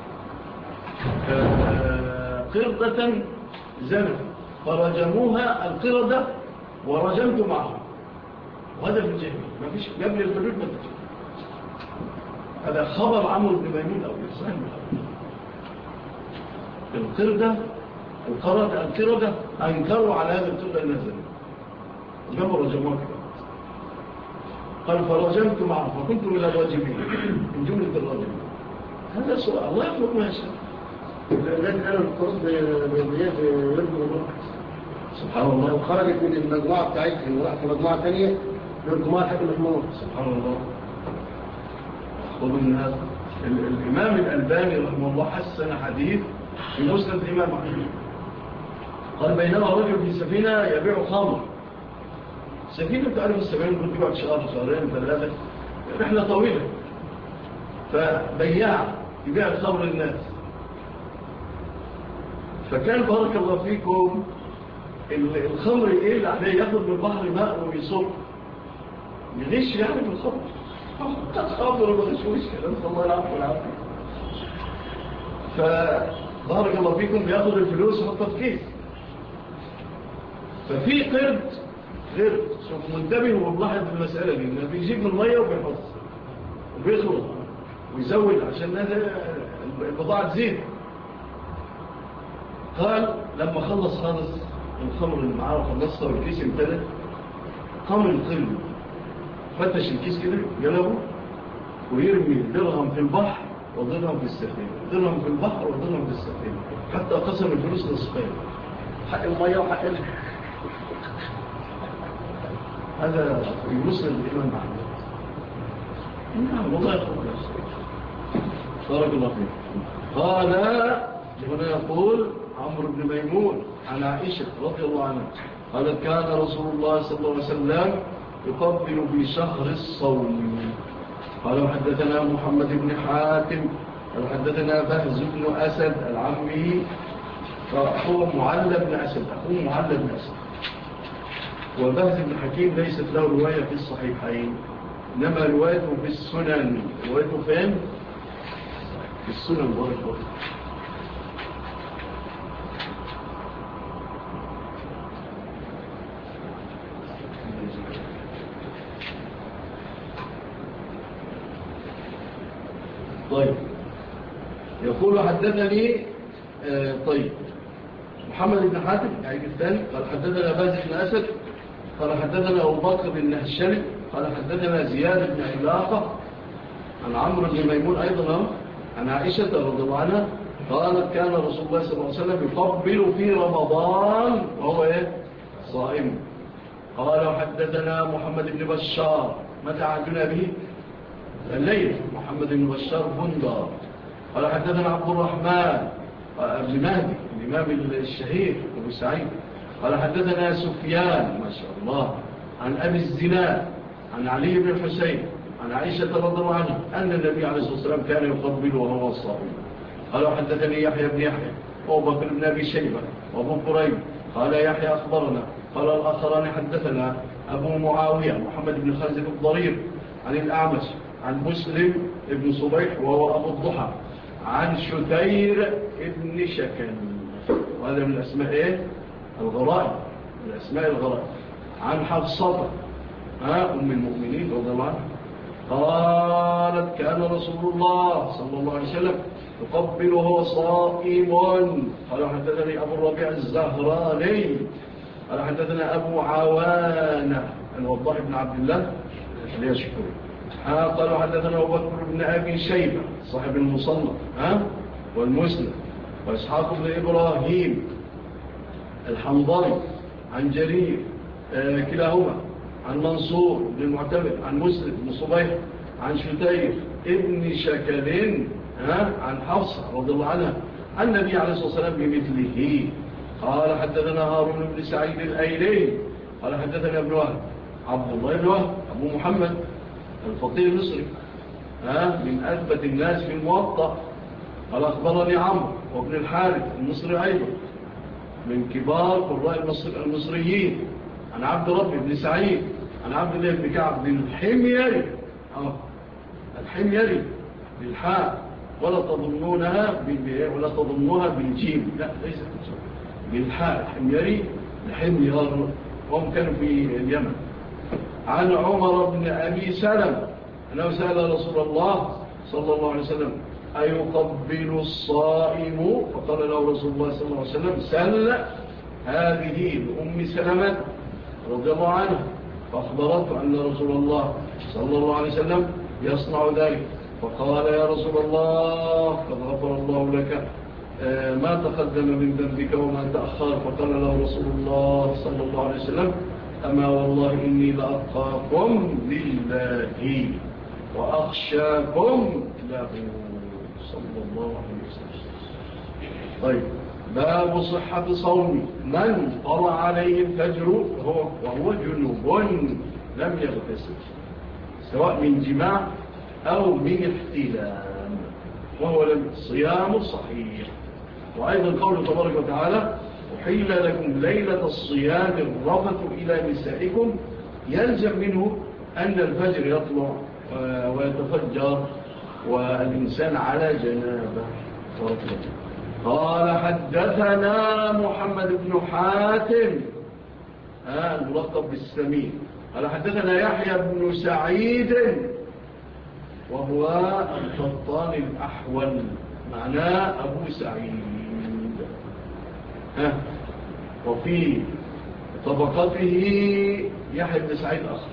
[SPEAKER 1] قردة زنوا فرجموها القردة ورجمت معهم، وهذا في الجاهلية ما فيش قبل الحدود ما تجي. هذا خبر عمرو بن ميمون أو إحسان القردة القردة أنكروا على هذا القردة النازل جمعوا رجموها كده. قال فرجمت معه فكنت من الواجبين من جملة الراجمين. هذا سؤال الله يخلق ما يشاء.
[SPEAKER 2] لأن كانوا القرد يرجموا الروح
[SPEAKER 1] سبحان الله.
[SPEAKER 2] لو خرجت من المجموعة بتاعتهم وراحت مجموعة ثانية يرجموها لحد محمود.
[SPEAKER 1] سبحان الله. خذوا من هذا. الإمام الألباني رحمه الله حسن حديث في مسند الإمام أحمد قال بينما رجل في سفينة يبيع خمر. سفينة تعرف السفينة كنت تبيع شهر شهرين ثلاثة، رحلة طويلة، فبياع يبيع الخمر للناس. فكان بارك الله فيكم الخمر يقل عليه، ياخذ من البحر ماء ويصب يغش يعني في الخمر. خمر وغشوش كلام الله العفو والعافية. فبارك الله فيكم بياخذ الفلوس وحطها في كيس. ففي قرد شوف منتبه وملاحظ المسألة دي، انه بيجيب من المية وبيحط وبيخلط ويزود عشان هذا البضاعة تزيد. قال لما خلص الخمر اللي معاه وخلصها والكيس امتلت، قام القرد فتش الكيس كده جلبه ويرمي درهم في البحر وضرهم في السفينة، درهم في البحر وضرهم في السفينة، حتى قسم الفلوس نصفين،
[SPEAKER 2] حق المية وحق
[SPEAKER 1] هذا يوصل الإمام أحمد. نعم والله يخلق نفسه. بارك الله فيك. قال هنا يقول عمرو بن ميمون عن عائشة رضي الله عنها قالت كان رسول الله صلى الله عليه وسلم يقبل في شهر الصوم. قال حدثنا محمد بن حاتم قال حدثنا بهز بن أسد العمي أخوه معلى بن أسد، وبهز بن حكيم ليست له رواية في الصحيحين، إنما روايته في السنن. روايته فين؟ في السنن. بارك الله. طيب يقول حدثني طيب محمد بن حاتم يعني الثاني قال حدثنا بهز بن أسد قال حدثنا أبو بكر بن نهشلي قال حدثنا زياد بن علاقة عن عمرو بن ميمون أيضا عن عائشة رضي الله عنها قالت كان رسول الله صلى الله عليه وسلم يقبل في رمضان وهو إيه؟ صائم. قال وحدثنا محمد بن بشار، متى عدنا به؟ الليل. محمد بن بشار بندر. قال حدثنا عبد الرحمن بن مهدي الإمام الشهير أبو سعيد. قال حدثنا سفيان ما شاء الله عن أبي الزناد عن علي بن الحسين عن عائشة رضي الله عنها أن النبي عليه الصلاة والسلام كان يقبل وهو صائم. قال حدثني يحيى بن يحيى وأبو بكر بن أبي شيبة وأبو كريب قال يحيى أخبرنا. قال الآخران حدثنا أبو معاوية محمد بن خالد الضرير عن الأعمش عن مسلم بن صبيح وهو أبو الضحى عن شتير بن شكل، وهذا من الأسماء إيه؟ الغرائب، من الأسماء الغرائب. عن حفصة أم المؤمنين رضي الله عنها قالت كان رسول الله صلى الله عليه وسلم يقبل وهو صائم. قال حدثني أبو الربيع الزهراني قال حدثنا أبو عوانة الوضاح بن عبد الله اليشكري قال حدثنا أبو بكر بن أبي شيبة صاحب المصنف والمسند وإسحاق بن إبراهيم الحنظلي عن جرير كلاهما عن منصور بن المعتمد عن مسلم بن صبيح عن شتير ابن شكل عن حفصة رضي الله عنها عن النبي عليه الصلاة والسلام بمثله. قال حدثنا هارون بن سعيد الأيلي قال حدثنا ابن وهب عبد الله بن وهب أبو محمد الفقيه المصري من أثبت الناس في الموطأ. قال أخبرني عمرو وابن الحارث المصري أيضا من كبار قراء المصريين عن عبد ربي بن سعيد عن عبد الله بن كعب بن الحميري الحميري بالحاء ولا تظنوها بالجيم، لا ليس بالحاء. الحميري الحمير وهم كانوا في اليمن. عن عمر بن أبي سلم أنه سأل رسول الله صلى الله عليه وسلم أيقبل الصائم؟ فقال له رسول الله صلى الله عليه وسلم سل هذه لأم سلمة رضي الله عنها، فأخبرته أن رسول الله صلى الله عليه وسلم يصنع ذلك. فقال يا رسول الله قد غفر الله لك ما تقدم من ذنبك وما تأخر. فقال له رسول الله صلى الله عليه وسلم أما والله إني لأتقاكم لله وأخشاكم له صلى الله عليه وسلم. طيب باب صحة صوم من طلع عليه الفجر وهو جنوب لم يغتسل سواء من جماع أو من احتلام وهو صيام صحيح. وأيضا قوله تبارك وتعالى أحل لكم ليلة الصيام الرفث إلى نسائكم، يلزم منه أن الفجر يطلع ويتفجر والإنسان على جنابه. قال حدثنا محمد بن حاتم الملقب بالسمين قال حدثنا يحيى بن سعيد وهو القطان الأحول معناه أبو سعيد. وفي طبقته يحيى بن سعيد آخر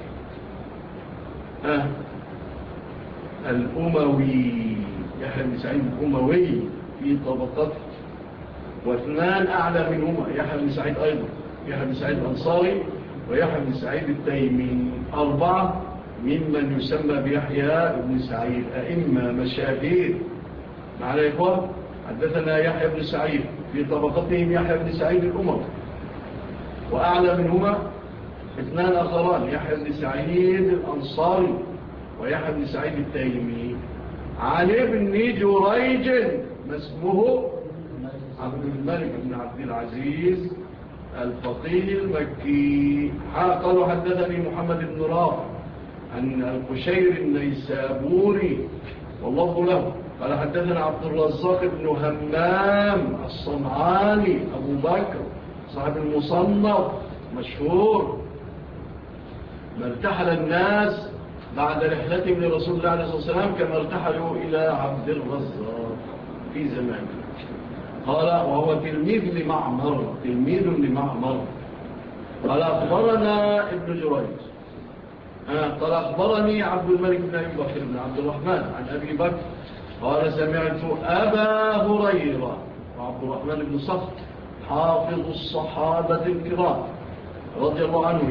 [SPEAKER 1] الأموي، يحيى بن سعيد الأموي في طبقته، واثنان أعلى منهما يحيى بن سعيد أيضا، يحيى بن سعيد الأنصاري ويحيى بن سعيد التيمي، أربعة ممن يسمى بيحيى بن سعيد أئمة مشاهير. معنا يا إخوان حدثنا يحيى بن سعيد في طبقتهم يحيى بن سعيد الأموي، وأعلى منهما اثنان آخران يحيى بن سعيد الأنصاري ويحيى بن سعيد التيمي، عن ابن جريج ما اسمه عبد الملك بن عبد العزيز الفقيه المكي. قالوا حدثني محمد بن رافع عن القشير النيسابوري والله له قال حدثنا عبد الرزاق بن همام الصنعاني أبو بكر صاحب المصنف مشهور، ما ارتحل الناس بعد رحلتهم لرسول الله عليه الصلاة والسلام كما ارتحلوا إلى عبد الرزاق في زمانه. قال وهو تلميذ لمعمر قال أخبرنا ابن جريج قال أخبرني عبد الملك بن أبي بكر بن عبد الرحمن عن أبي بكر قال سمعت أبا هريرة وعبد الرحمن بن صخر حافظ الصحابة الكرام رضي الله عنه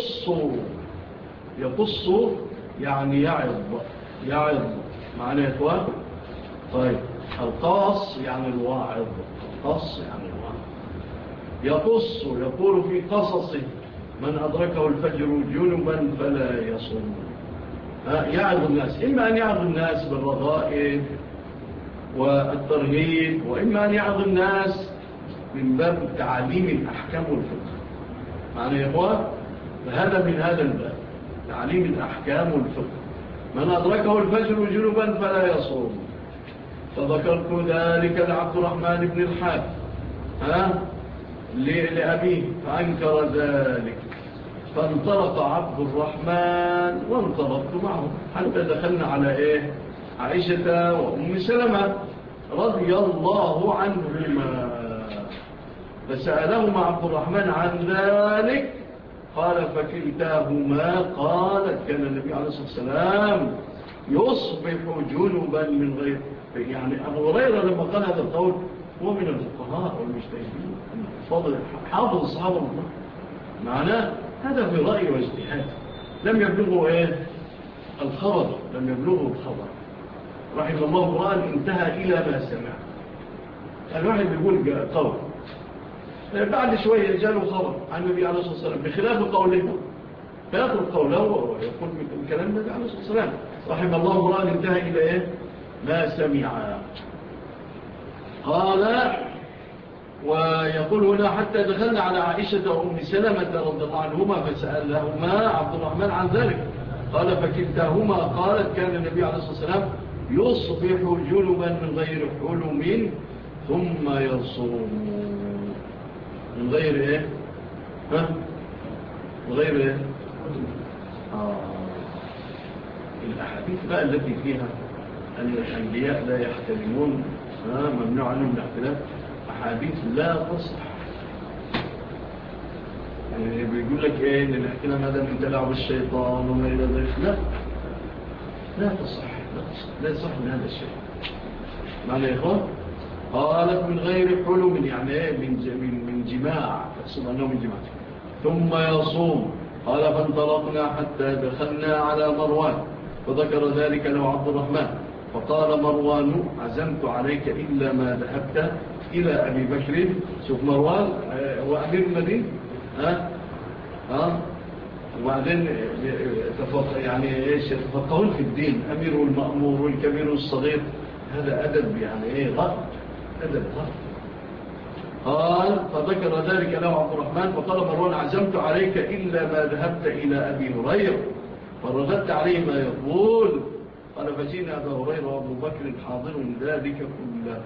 [SPEAKER 1] يقص يعني يعظ معنى يا إخوان. طيب القاص يعني الواعظ، يقص يقول في قصصه من أدركه الفجر جنبا فلا يصوم. يعظ الناس، إما أن يعظ الناس بالرغائب والترهيب، وإما أن يعظ الناس من باب تعليم الأحكام والفقه. معنى يا إخوان فهذا من هذا الباب تعليم الأحكام والفقه. من أدركه الفجر جنبا فلا يصوم. فذكرت ذلك لعبد الرحمن بن الحارث لأبيه فأنكر ذلك، فانطلق عبد الرحمن وانطلقت معه حتى دخلنا على عائشة وأم سلمة رضي الله عنهما، فسألهما عبد الرحمن عن ذلك قال فكلتاهما قالت كان النبي عليه الصلاة والسلام يصبح جنبا من غير، يعني أبو هريرة لما قال هذا القول هو من الفقهاء والمجتهدين فضل حافظ الصحابة معناه هذا في رأي واجتهاد لم يبلغه الخبر، رحمه الله قرآن انتهى إلى ما سمع. الواحد يقول قول بعد شوية جاله خبر عن النبي عليه الصلاة والسلام بخلاف قوله فيأخذ قوله ويقول من كلام النبي عليه الصلاة والسلام رحمه الله قرآن انتهى إلى ما سمع. قال ويقول هنا حتى دخلنا على عائشة وأم سلمة رضي الله عنهما فسألهما عبد الرحمن عن ذلك قال فكلتاهما قالت كان النبي عليه الصلاة والسلام يصبح جنبا من غير حلم ثم يصوم. من غير من غير الأحاديث بقى التي فيها أن الأنبياء لا يحترمون ممنوع عنهم الاحتلال، أحاديث لا تصح. يعني بيقول لك إن الاحتلال هذا من تلعب الشيطان وما إلى ذلك، لا تصح لا يصح من هذا الشيء. معنى يا إخوان قالت من غير حلم يعني من جماع، تقصد أنه من جماع. ثم يصوم قال فانطلقنا حتى دخلنا على مروان فذكر ذلك له عبد الرحمن فقال مروان عزمت عليك إلا ما ذهبت إلى أبي بكر. شوف مروان وأمير المدينة وبعدين يعني يتفقهون في الدين، أمير المأمور والكبير والصغير، هذا أدب يعني غلط، أدب غلط. قال فذكر ذلك له عبد الرحمن فقال مروان عزمت عليك إلا ما ذهبت إلى أبي هريرة فرددت عليه ما يقول. قال فجينا أبا هريرة وأبو بكر حاضر ذلك كله.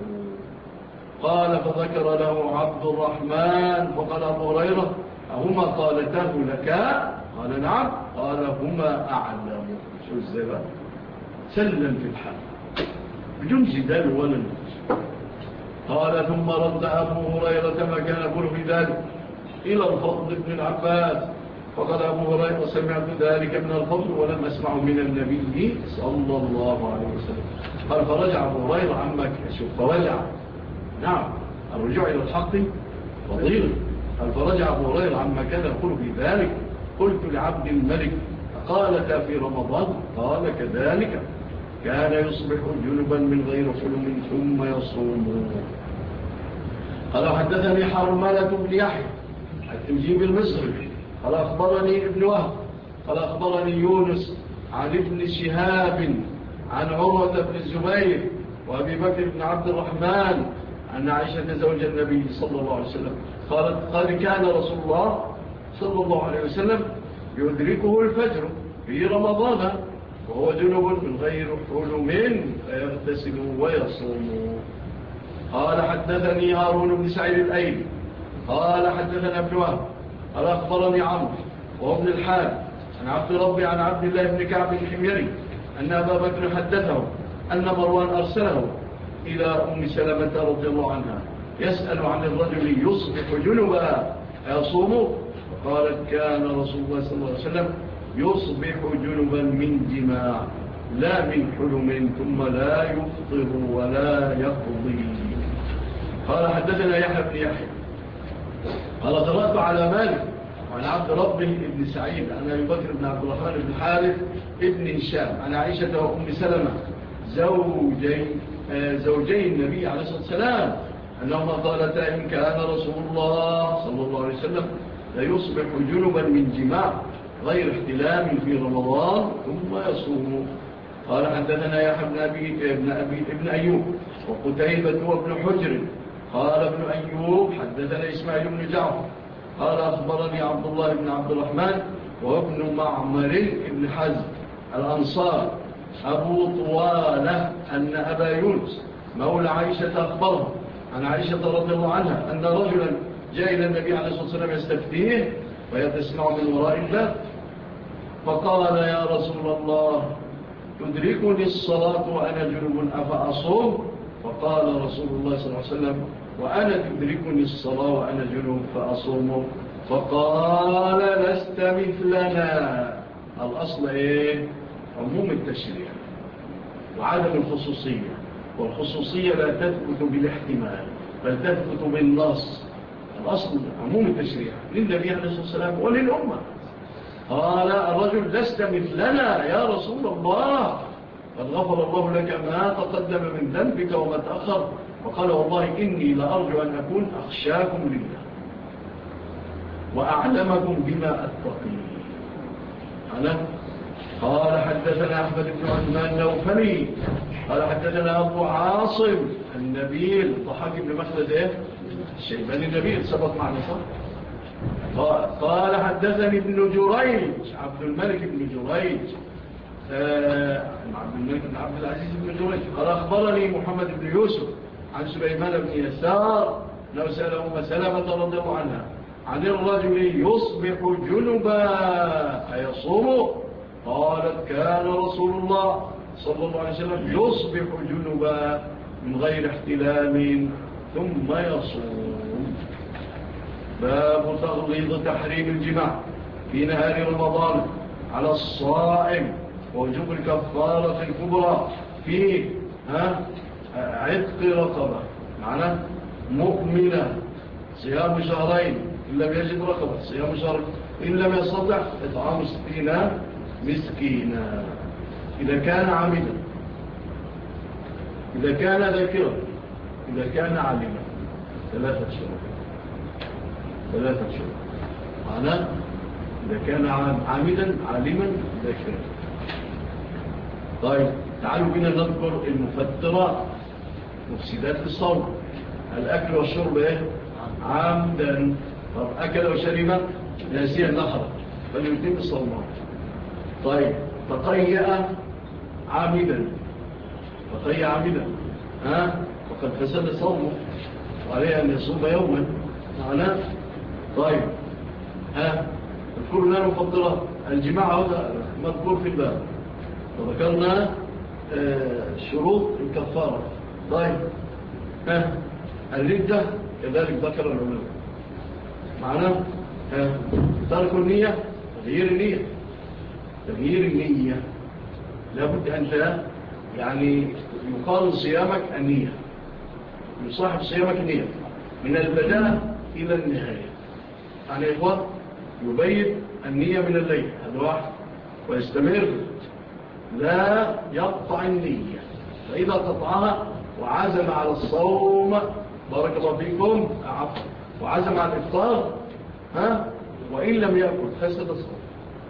[SPEAKER 1] قال فذكر له عبد الرحمن فقال أبو هريرة أهما قالته لك؟ قال نعم. قال هما أعلم. شو الزبا سلم في الحال بدون جدال ولا نقاش. قال ثم رد أبو هريرة ما كان يقول في ذلك إلى الفضل بن العباس فقال أبو هريرة سمعت ذلك من الفضل ولم أسمع من النبي صلى الله عليه وسلم. قال فرجع أبو هريرة عما كشف فرجع، نعم الرجوع إلى الحق فضيل. قال فرجع أبو هريرة عما كان يقول في ذلك. قلت لعبد الملك قالت في رمضان؟ قال كذلك كان يصبح جنبا من غير حلم ثم يصوم. قال حدثني حرملة بن يحيى التمجيب المصري قال أخبرني ابن وهب قال أخبرني يونس عن ابن شهاب عن عروة بن الزبير وأبي بكر بن عبد الرحمن عن عائشة زوج النبي صلى الله عليه وسلم قالت قال كان رسول الله صلى الله عليه وسلم يدركه الفجر في رمضان وهو جنب من غير حلم فيغتسل ويصوم. قال حدثني هارون بن سعيد الأيلي قال حدثنا ابن وهب قال أخبرني عمرو وابن الحارث عن عبد ربي عن عبد الله بن كعب الحميري أن أبا بكر حدثه أن مروان أرسله إلى أم سلمة رضي الله عنها يسأل عن الرجل يصبح جنبا يصوم. قالت كان رسول الله صلى الله عليه وسلم يصبح جنبا من جماع لا من حلم ثم لا يفطر ولا يقضي. قال حدثنا يحيى بن يحيى قال قرأت على مالك وعن عبد ربه بن سعيد عن أبي بكر بن عبد الرحمن بن الحارث ابن هشام عن عائشة وأم سلمة زوجي النبي عليه الصلاة والسلام أنهما قالتا إن كان رسول الله صلى الله عليه وسلم ليصبح جنبا من جماع غير احتلام في رمضان ثم يصوم. قال حدثنا يحيى ابن أيوب وقتيبة وابن حجر قال ابن أيوب حدثنا إسماعيل بن جعفر قال أخبرني عبد الله بن عبد الرحمن وابن معمر بن حزم الأنصار أبو طوالة أن أبا يونس مولى عائشة أخبره عن عائشة رضي الله عنها أن رجلا جاء إلى النبي عليه الصلاة والسلام يستفتيه ويتسمع من وراء الباب فقال يا رسول الله تدركني الصلاة وأنا جنب أفأصوم؟ فقال رسول الله صلى الله عليه وسلم وأنا تدركني الصلاة وأنا جنب فأصوم. فقال لست مثلنا. الأصل إيه؟ عموم التشريع وعدم الخصوصية، والخصوصية لا تثبت بالاحتمال بل تثبت بالنص. الأصل عموم التشريع للنبي عليه الصلاة والسلام وللأمة. قال الرجل لست مثلنا يا رسول الله قد غفر الله لك ما تقدم من ذنبك وما تأخر. وقال والله إني لأرجو أن أكون أخشاكم لله وأعلمكم بما أتقي. قال حدثنا أحمد بن عثمان نوفلي قال حدثنا أبو عاصم النبيل الضحاك بن مخلد الشيباني النبيل سبق معنا صح. قال حدثني ابن جريج عبد الملك بن جريج عبد الملك بن عبد العزيز بن جريج قال أخبرني محمد بن يوسف عن سليمان بن يسار لو سأله سلمة رضي الله عنها عن الرجل يصبح جنبا أيصوم؟ قالت كان رسول الله صلى الله عليه وسلم يصبح جنبا من غير احتلام ثم يصوم. باب تغليظ تحريم الجماع في نهار رمضان على الصائم ووجوب الكفارة الكبرى في عتق رقبة معناه مؤمنة صيام شهرين إن لم يجد رقبة صيام شهر إن لم يستطع إطعام 60 مسكينا. إذا كان عاملا إذا كان ذاكرا إذا كان عالما 3 شهور معناه إذا كان عاملا عالما ذاكرا. طيب تعالوا بنا نذكر المفترات مفسدات الصوم. الأكل والشرب إيه؟ عمدا. طب أكل وشرب ناسيا نخرج فليتم الصوم. طيب تقيأ عامدا وقد فسد صومه وعليه أن يصوم يوما معناه. طيب اذكر لنا المفضلات. الجماعة هذا مذكور في الباب وذكرنا شروط الكفارة. طيب الردة كذلك ذكر العلماء معناه ترك النية تغيير النية لابد أن يعني يقارن صيامك النية يصاحب صيامك النية من البداية إلى النهاية. يعني إخوة يبين النية من الليل هذا واحد ويستمر لا يقطع النية. فإذا قطعها وعزم على الصوم بارك الله فيكم وعزم على الإفطار وإن لم يأكل فسد الصوم.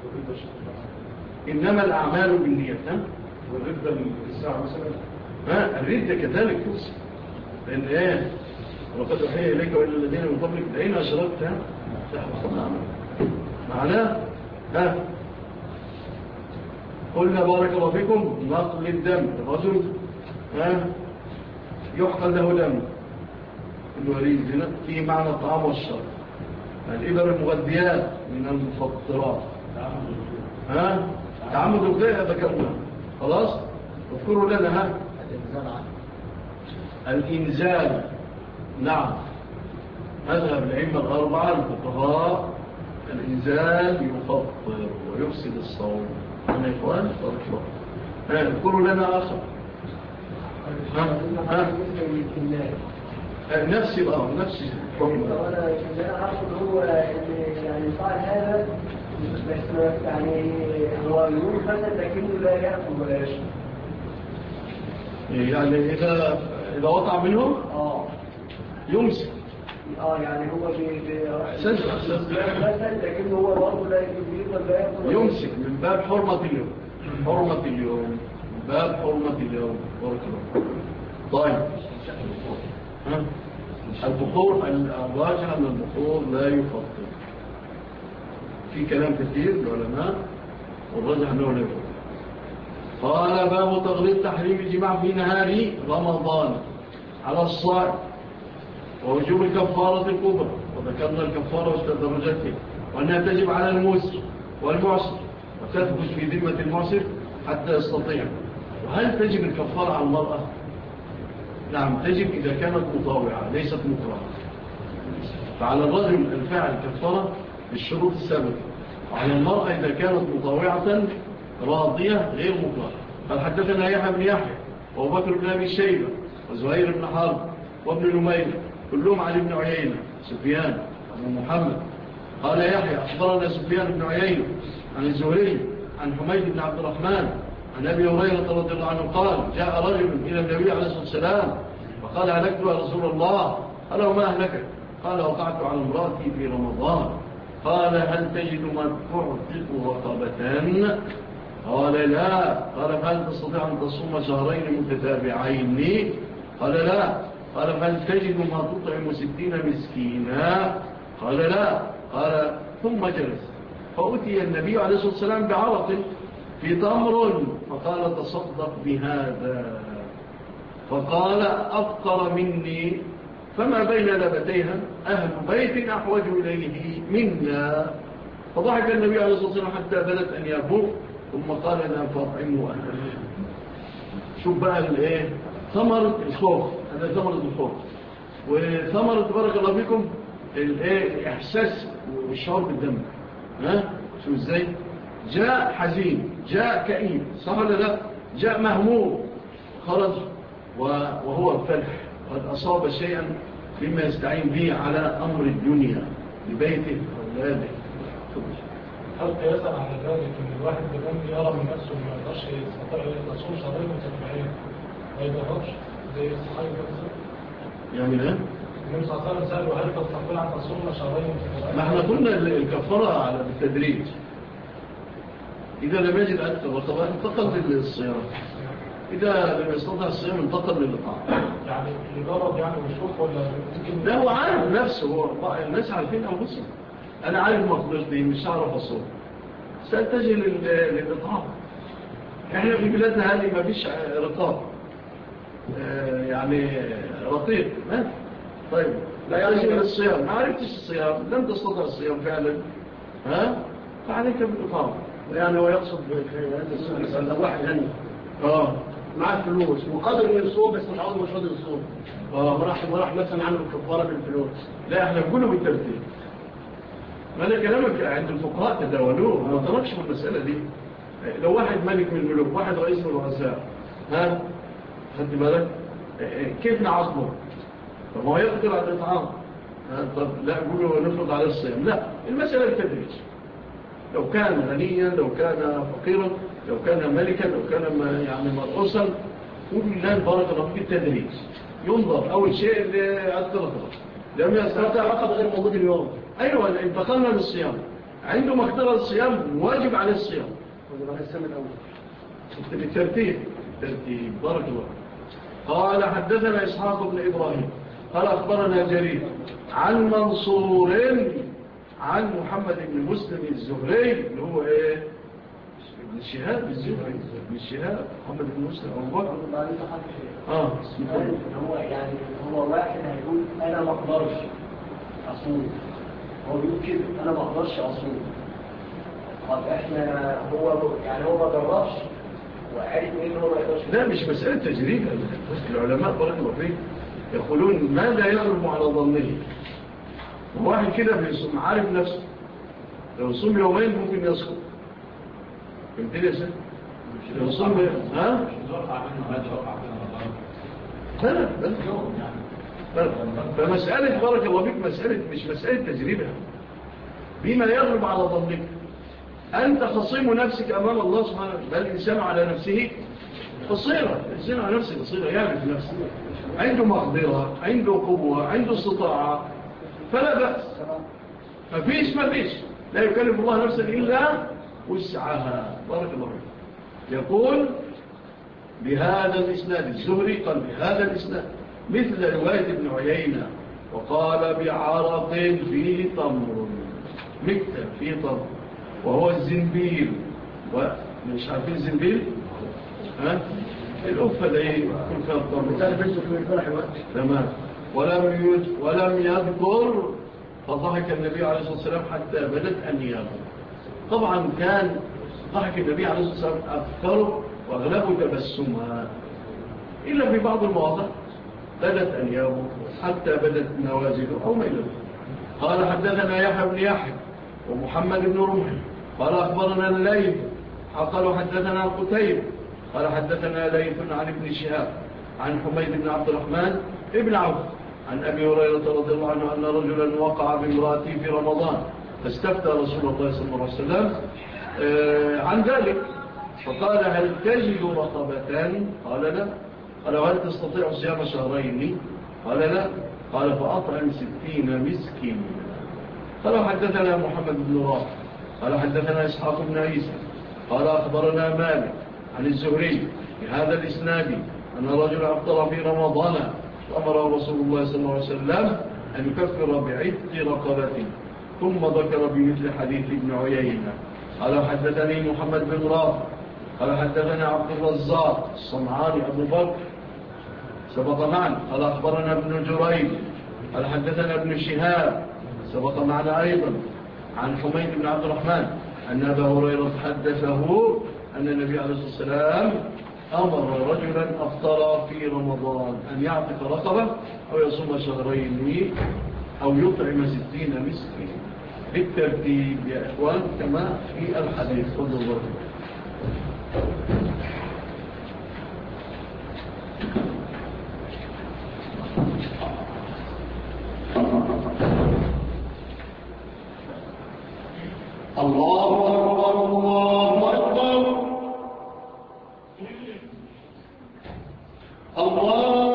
[SPEAKER 1] إنما الأعمال بالنية.
[SPEAKER 3] والردة الساعة مثلا
[SPEAKER 1] الردة كذلك لأن إيه وقد أحيي إليك وإلى الذين من قبلك لئن أشركت تحبطن أعمالك معناه قلنا بارك الله فيكم نقل الدم. الرجل يحقن له دم الوريد هنا فيه معنى الطعام والشرب. الإبر المغذيات من المفطرات تعمد الغذاء ذكرنا خلاص. اذكروا لنا الإنزال. نعم مذهب الأئمة الأربعة الفقهاء الإنزال يفطر ويفسد الصوم. أنا إخوان اذكروا لنا آخر. نفس نفس الحكم.
[SPEAKER 4] أنا أقصد هو يعني صار هذا بس يعني هو يقول فسد لكنه لا يأكل ولا يشرب.
[SPEAKER 1] يعني إذا وقع منه يمسك.
[SPEAKER 4] يعني هو فسد لكنه هو برضه لا يأكل.
[SPEAKER 1] يمسك من باب حرمة اليوم. حرمة اليوم. من باب حرمة اليوم. طيب. البخور الراجح أن البخور لا يفطر. في كلام كثير للعلماء والراجح أنه لا يفطر. قال باب تغليظ تحريم الجماع في نهار رمضان على الصائم ووجوب الكفارة الكبرى، وذكرنا الكفارة واستدرجتها وأنها تجب على المسر والمعسر وتثبت في ذمة المعسر حتى يستطيع. وهل تجب الكفارة على المرأة؟ نعم تجب إذا كانت مطاوعة ليست مكرهة. فعلى الرجل الفاعل كفارة بالشروط السابقة، وعلى المرأة إذا كانت مطاوعة راضية غير مكرهة. فالحدثنا يحيى بن يحيى وأبو بكر بن أبي شيبة وزهير بن حرب وابن نمير كلهم عن ابن عيينة. سفيان أبو محمد قال يحيى أخبرنا سفيان بن عيينة عن الزهري عن حميد بن عبد الرحمن عن أبي هريرة رضي الله عنه قال جاء رجل إلى النبي عليه الصلاة والسلام فقال هلكت يا رسول الله. قال وما أهلكك؟ قال وقعت على امرأتي في رمضان. قال هل تجد ما تعتق رقبتان؟ قال لا. قال فهل تستطيع أن تصوم شهرين متتابعين؟ قال لا. قال فهل تجد ما تطعم 60 مسكينا؟ قال لا. قال ثم جلس فأتي النبي عليه الصلاة والسلام بعرق في تمر فقال تصدق بهذا. فقال أفقر مني فما بين لبتيها أهل بيت أحوج إليه منا. فضحك النبي عليه الصلاة والسلام حتى بدت أن يفوق ثم قال أنا فاطعمه أهل. شوف بقى ثمرة الخوف. هذا ثمرة الخوف وثمرة بارك الله فيكم الإحساس والشعور بالدم. شو ازاي جاء حزين جاء كئيب صح ولا لا؟ جاء مهموم خرج وهو الفلح قد أصاب شيئا مما يستعين به على أمر الدنيا لبيته وأولاده.
[SPEAKER 5] هل قياسا على ذلك ان الواحد بيكون يرى من نفسه ما يقدرش يصوم شهرين متتابعين ما يقدرش زي الصحابه
[SPEAKER 1] يعني لا
[SPEAKER 5] النبي صلى الله عليه وسلم سأله هل تستطيع أن تصوم شهرين متتابعين؟
[SPEAKER 1] ما احنا قلنا الكفارة على بالتدريج. إذا لم يجد أكثر وطبعا انتقل للصيام. إذا لم يستطع الصيام انتقل للإطعام.
[SPEAKER 5] يعني يجرب يعني ويشوف ولا ممكن؟
[SPEAKER 1] لا هو عارف نفسه. هو الناس عارفين أنفسهم. أنا عارف مقدرتي مش هعرف أصوم سأتجه للإطعام. احنا في بلادنا هذه ما فيش رقاب يعني رقيق ما طيب لا يجب للصيام. ما عرفتش الصيام لم تستطع الصيام فعلا فعليك بالإطعام.
[SPEAKER 2] يعني هو يقصد لو واحد غني معاه فلوس وقدر يصوم بس مش عاوز قادر يصوم وراح مثلا عمل كفاره بالفلوس.
[SPEAKER 1] لا احنا بنقوله بالترتيب. ما انا كلامك عند الفقهاء تداولوه ما تركش في المساله دي. لو واحد ملك من الملوك واحد رئيس من الرؤساء خدت بالك كيف نعاقبه؟ طب ما هو يقدر على الإطعام طب لا يقولوا نفرض على الصيام. لا المسألة بالتدريج. لو كان غنيا لو كان فقيرا لو كان ملكا لو كان يعني مرؤوسا قول الله بارك الله فيك التدريج. ينظر أول شيء لأذكر لم يستطع
[SPEAKER 2] فقط غير موجود اليوم.
[SPEAKER 1] أيوة انتقلنا للصيام. عندما اختار الصيام واجب عليه الصيام.
[SPEAKER 2] واجب عليه الصيام الأول
[SPEAKER 1] بالترتيب بارك الله. قال حدثنا إسحاق بن إبراهيم قال أخبرنا جرير عن منصور عن محمد بن مسلم الزهري اللي هو ابن الشهاب الزهري ابن الشهاب محمد بن مسلم أبو بكر.
[SPEAKER 4] هو يعني هو واحد هيقول أنا ما أقدرش أصوم. هو بيقول كده أنا ما أقدرش أصوم. طب إحنا هو يعني هو ما جربش وعارف مين هو ما يقدرش.
[SPEAKER 1] لا مش مسألة تجريب. العلماء بارك الله فيه يقولون ماذا يغلب على ظنه. واحد كده بيصوم عارف نفسه لو صوم يومين ممكن يسقط. فهمت لي يا سيدي؟ الوصول ها؟ فمسألة بارك الله فيك مش مسألة تجربة بما يغلب على ظنك. أنت خصيم نفسك أمام الله سبحانه، بل الإنسان على نفسه بصيرة، الإنسان على نفسه بصيرة، يعرف نفسه، عنده مقدرة، عنده قوة، عنده استطاعة، فلا بأس. ما فيش لا يكلف الله نفسا إلا وسعها. بارك الله فيك. يقول بهذا الإسناد الزهري قال بهذا الإسناد مثل رواية ابن عيينة وقال بعرق فيه تمر، مكتب فيه تمر، وهو الزنبيل. ومش عارفين الزنبيل؟ ها؟ الأفة اللي يكون فيها التمر. تمام. ولم يذكر، فضحك النبي عليه الصلاة والسلام حتى بدت أنيابه. طبعا كان ضحك النبي عليه الصلاة والسلام أكثر وأغلبه تبسمها، إلا في بعض المواضع بدت أنيابه حتى بدت نوازله أو ميله. قال حدثنا يحيى بن يحيى ومحمد بن رمح قال أخبرنا الليث قالوا حدثنا قتيبة قال حدثنا ليث عن ابن شهاب عن حميد بن عبد الرحمن ابن عوف عن أبي هريرة رضي الله عنه أن رجلا وقع بامرأته في رمضان فاستفتى رسول الله صلى الله عليه وسلم عن ذلك، فقال هل تجد رقبة؟ قال لا. قال هل تستطيع صيام شهرين؟ قال لا. قال فأطعم 60 مسكين. قال حدثنا محمد بن رافع قال حدثنا إسحاق بن عيسى قال أخبرنا مالك عن الزهري بهذا الإسناد أن رجل أفطر في رمضان فأمر رسول الله صلى الله عليه وسلم أن يكفر بعتق رقبته، ثم ذكر بمثل حديث ابن عيينة. قال حدثني محمد بن رافع قال حدثنا عبد الرزاق الصنعاني أبو بكر سبق معنا قال أخبرنا ابن جريج قال حدثنا ابن شهاب سبق معنا أيضا عن حميد بن عبد الرحمن أن أبا هريرة حدثه أن النبي عليه الصلاة والسلام أمر رجلا أفطر في رمضان أن يعتق رقبة أو يصوم شهرين أو يطعم 60 مسكين بالترتيب يا إخوان كما في الحديث. خذوا الله. الله أكبر الله أكبر الله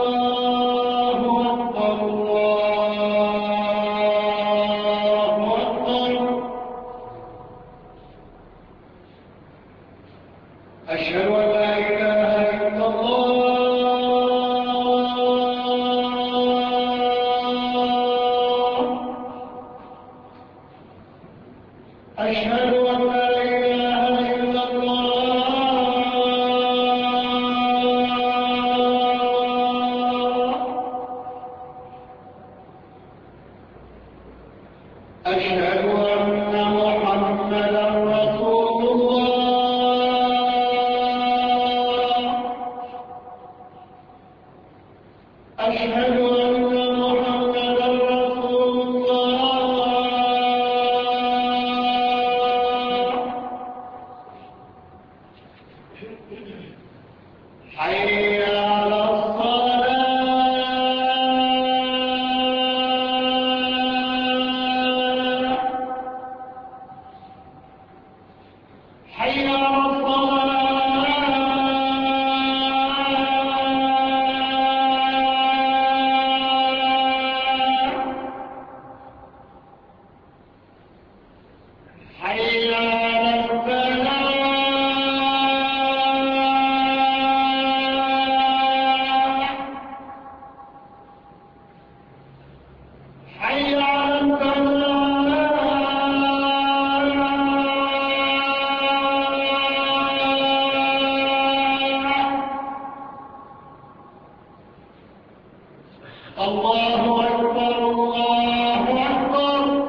[SPEAKER 1] أشهد أن لا إله إلا الله أشهد أن لا إله إلا الله أشهد أن محمدا رسول الله أشهد أن محمدا رسول الله حي على الصلاة حي على الصلاة حي على الفلاح حي على الفلاح الله أكبر الله أكبر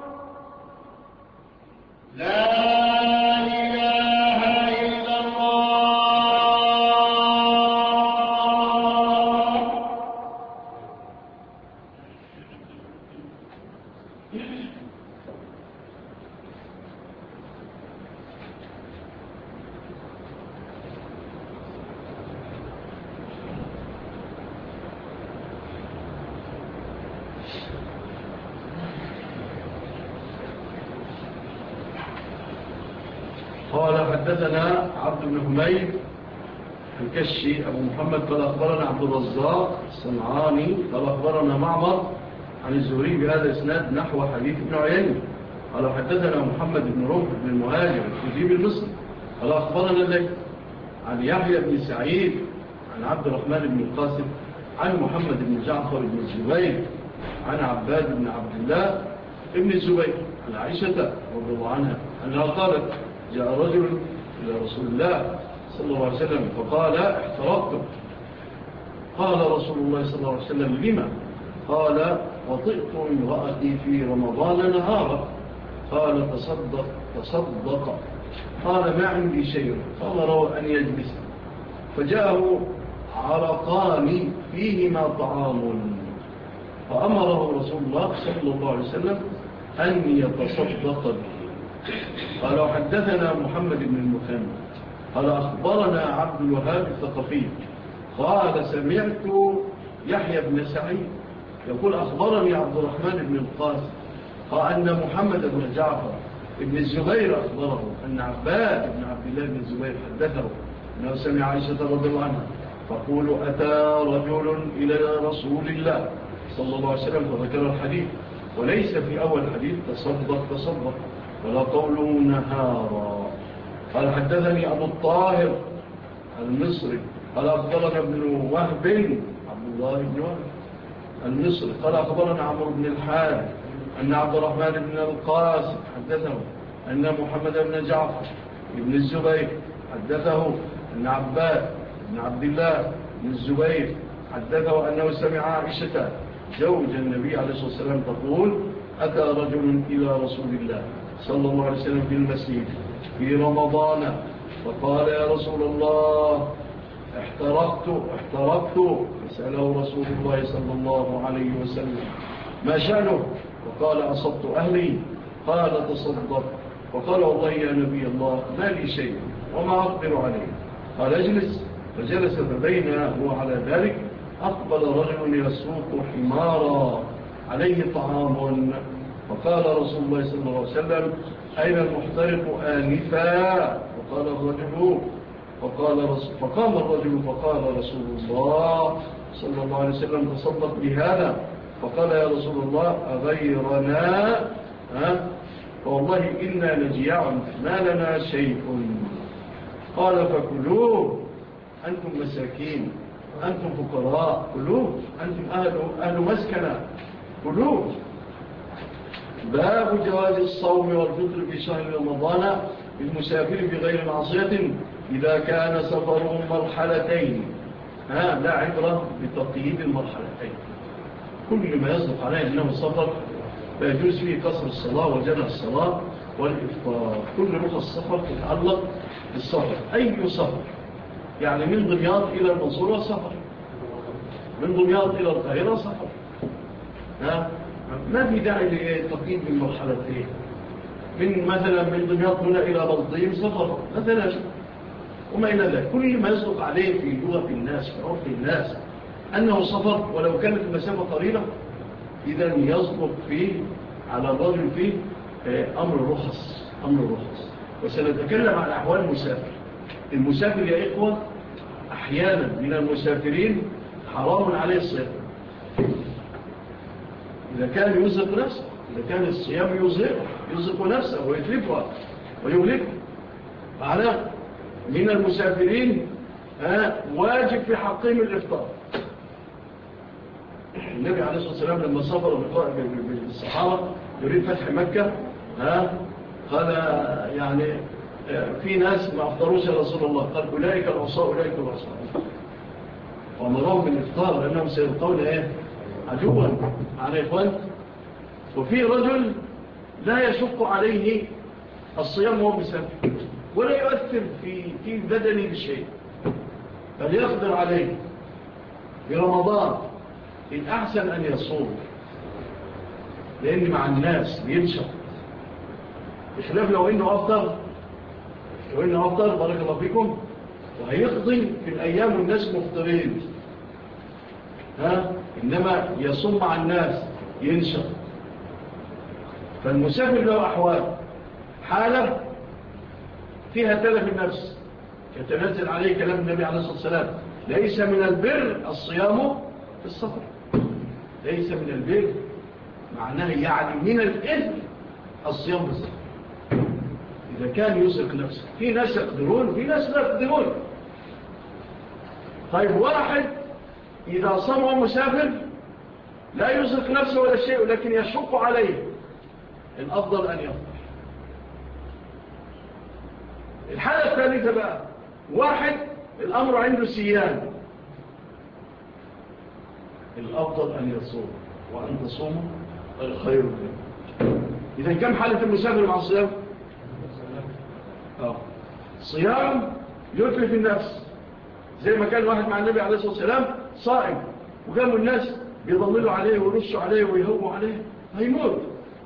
[SPEAKER 1] لا إله إلا الله قال حدثنا عبد بن حميد الكشي أبو محمد قال أخبرنا عبد الرزاق الصنعاني قال أخبرنا معمر عن الزهري بهذا الإسناد نحو حديث ابن عيينة قال حدثنا محمد بن رمح بن المهاجر الكتيب المصري قال أخبرنا الليث عن يحيى بن سعيد عن عبد الرحمن بن القاسم عن محمد بن جعفر بن الزبير عن عباد بن عبد الله ابن الزبير عن عائشة رضي الله عنها أنها قالت جاء رجل إلى رسول الله صلى الله عليه وسلم فقال احترقت. قال رسول الله صلى الله عليه وسلم لما؟ قال وطئت امرأتي في رمضان نهارا. قال تصدق. قال ما عندي شيء. قال روى أن يجلس فجاءه عرقان فيهما طعام فأمره رسول الله صلى الله عليه وسلم أن يتصدق به. قال حدثنا محمد بن المثنى قال أخبرنا عبد الوهاب الثقفي قال سمعت يحيى بن سعيد يقول أخبرني عبد الرحمن بن القاسم قال أن محمد بن جعفر ابن الزبير أخبره أن عباد بن عبد الله بن الزبير حدثه أنه سمع عائشة رضي الله عنها فقول أتى رجل إلى رسول الله صلى الله عليه وسلم فذكر الحديث وليس في أول حديث تصدق ولا قوله نهارا. قال حدثني أبو الطاهر المصري قال أخبرنا ابن وهب عبد الله بن وهب المصري قال أخبرنا عمرو بن الحارث أن عبد الرحمن بن القاسم حدثه أن محمد بن جعفر بن الزبير حدثه أن عباد بن عبد الله بن الزبير حدثه أنه سمع عائشة زوج النبي عليه الصلاة والسلام تقول أتى رجل إلى رسول الله صلى الله عليه وسلم في المسجد في رمضان فقال يا رسول الله احترقت فسأله رسول الله صلى الله عليه وسلم ما شأنه وقال أصبت أهلي قال تصدق وقال والله يا نبي الله ما لي شيء وما أقدر عليه قال اجلس فجلس فبينه وعلى ذلك أقبل رجل يسوق حمارا عليه طعام فقال رسول الله صلى الله عليه وسلم أين المحترق آنفا فقام الرجل فقال رسول الله صلى الله عليه وسلم تصدق بهذا فقال يا رسول الله أغيرنا فوالله إنا لجياع ما لنا شيء قال فكلوه أنتم مساكين أنتم فقراء كلوه أنتم أهل مسكنة كلوه. باب جواز الصوم والفطر في شهر رمضان للمسافر بغير معصية إذا كان سفرهم مرحلتين. لا عبرة بتقييد المرحلتين كل ما يصدق عليه أنه سفر فيجوز فيه قصر الصلاة وجمع الصلاة والإفطار. كل رخص السفر تتعلق بالسفر أي سفر يعني من دمياط إلى المنصورة سفر من دمياط إلى القاهرة سفر ما في داعي لتقييد المرحلتين مثلا من دمياط هنا إلى بلطيم سفر مثلا وما إلى ذلك. كل ما يصدق عليه في لغة الناس في عرف الناس أنه سفر ولو كانت المسافة طويلة إذا يصدق فيه على الرجل فيه أمر رخص. وسنتكلم عن أحوال المسافر يا إخوة أحيانا من المسافرين حرام عليه الصيام إذا كان يزق نفسه إذا كان الصيام يزق نفسه ويتلفها ويهلكه. معناه من المسافرين واجب في حقهم الإفطار. النبي عليه الصلاة والسلام لما سافر بالصحابة يريد فتح مكة قال يعني في ناس ما أفطروش يا رسول الله قال أولئك العصاء وأمرهم بالإفطار لأنهم سيلقون عدوا على إخوان. وفي رجل لا يشق عليه الصيام وهو مسافر ولا يؤثر في بدنه بشيء بل يقدر عليه في رمضان الأحسن أن يصوم لأن مع الناس بينشط بخلاف لو إنه أفطر بارك الله فيكم وهيقضي في الأيام والناس مفطرين إنما يصوم مع الناس ينشط. فالمسافر له أحوال، حالة فيها تلف النفس يتنزل عليه كلام النبي عليه الصلاة والسلام: ليس من البر الصيام في السفر. ليس من البر معناه يعني من الإثم الصيام في السفر إذا كان يزرق نفسه. في ناس يقدرون، في ناس لا يقدرون. طيب واحد إذا صام وهو مسافر لا يزرق نفسه ولا شيء، ولكن يشق عليه، الأفضل أن يفطر. الحالة الثالثة بقى، واحد الأمر عنده سيان، الأفضل أن يصوم، وأن تصوموا الخير منه. إذا كم حالة المسافر مع الصيام؟ صيام يتلف النفس، زي ما كان واحد مع النبي عليه الصلاة والسلام صائم، وقاموا الناس بيضللوا عليه ويرشوا عليه ويهووا عليه، هيموت.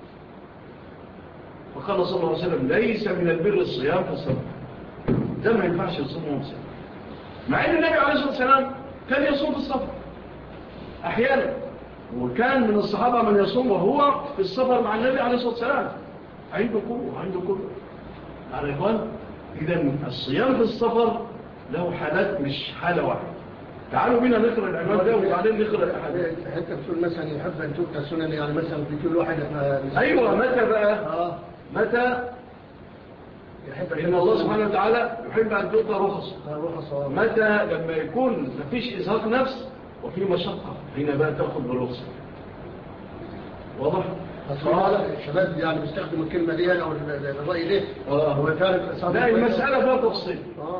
[SPEAKER 1] وقال صلى الله عليه وسلم: ليس من البر الصيام في السفر. ده ما ينفعش يصوم وهو مسافر، مع ان النبي عليه الصلاة والسلام كان يصوم في السفر احيانا، وكان من الصحابة من يصوم وهو في السفر مع النبي عليه الصلاة والسلام، عنده قوة، عنده قوة. يعني يا إخوان، إذا الصيام في السفر له حالات، مش حالة واحدة. تعالوا بينا نقرأ العنوان ده وبعدين نقرأ الأحاديث.
[SPEAKER 2] حتى بتقول مثلا يحب أن تؤتى سنن، يعني مثلا في كل واحد
[SPEAKER 1] أيوة، متى بقى؟ متى؟ إن الله سبحانه وتعالى يحب أن تؤتى رخص. متى؟ لما يكون مفيش إزهاق نفس وفي مشقة، هنا بقى تأخذ بالرخصة. واضح؟
[SPEAKER 2] الشباب يعني بيستخدموا الكلمة دي أو الرأي ده. هو
[SPEAKER 1] لا، المسألة فيها تفصيل.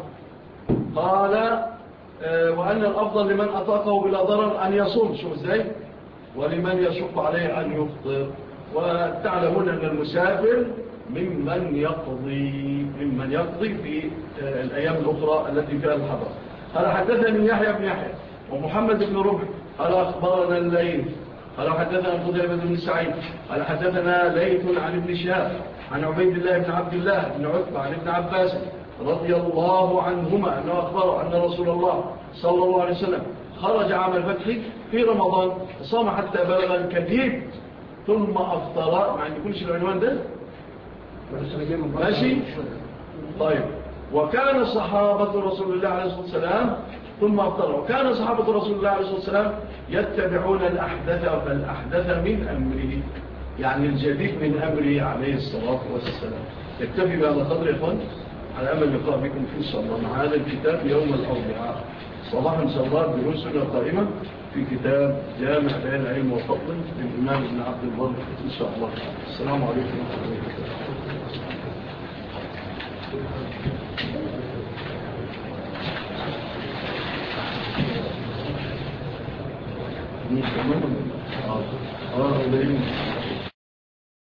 [SPEAKER 1] قال: وأن الأفضل لمن أطاقه بلا ضرر أن يصوم. شو ازاي؟ ولمن يشق عليه أن يفطر. وتعلمون أن المسافر ممن يقضي في الأيام الأخرى التي فيها الحضر. قال: حدثني يحيى بن يحيى ومحمد بن ربح قال: أخبرنا الليث قال: حدثنا قتيبة بن سعيد قال: حدثنا ليث عن ابن شهاب عن عبيد الله بن عبد الله بن عتبة عن ابن عباس رضي الله عنهما أنه أخبره أن رسول الله صلى الله عليه وسلم خرج عام الفتح في رمضان وصام حتى بلغ الكثير ثم أفطر. مع أن يكونش العنوان ده ماشي. طيب. وكان صحابة رسول الله عليه الصلاة والسلام ثم أفطر. وكان صحابة رسول الله عليه الصلاة والسلام يتبعون الأحدث من أمره، يعني الجديد من أمره عليه الصلاة والسلام. يكتفي بهذا القدر يا إخوان، على أمل لقاء بكم إن شاء الله مع هذا الكتاب يوم الأربعاء صباحا إن شاء الله دروسنا قائمة في كتاب جامع بيان العلم وفضله للإمام ابن عبد البر إن شاء الله. السلام عليكم ورحمة الله وبركاته.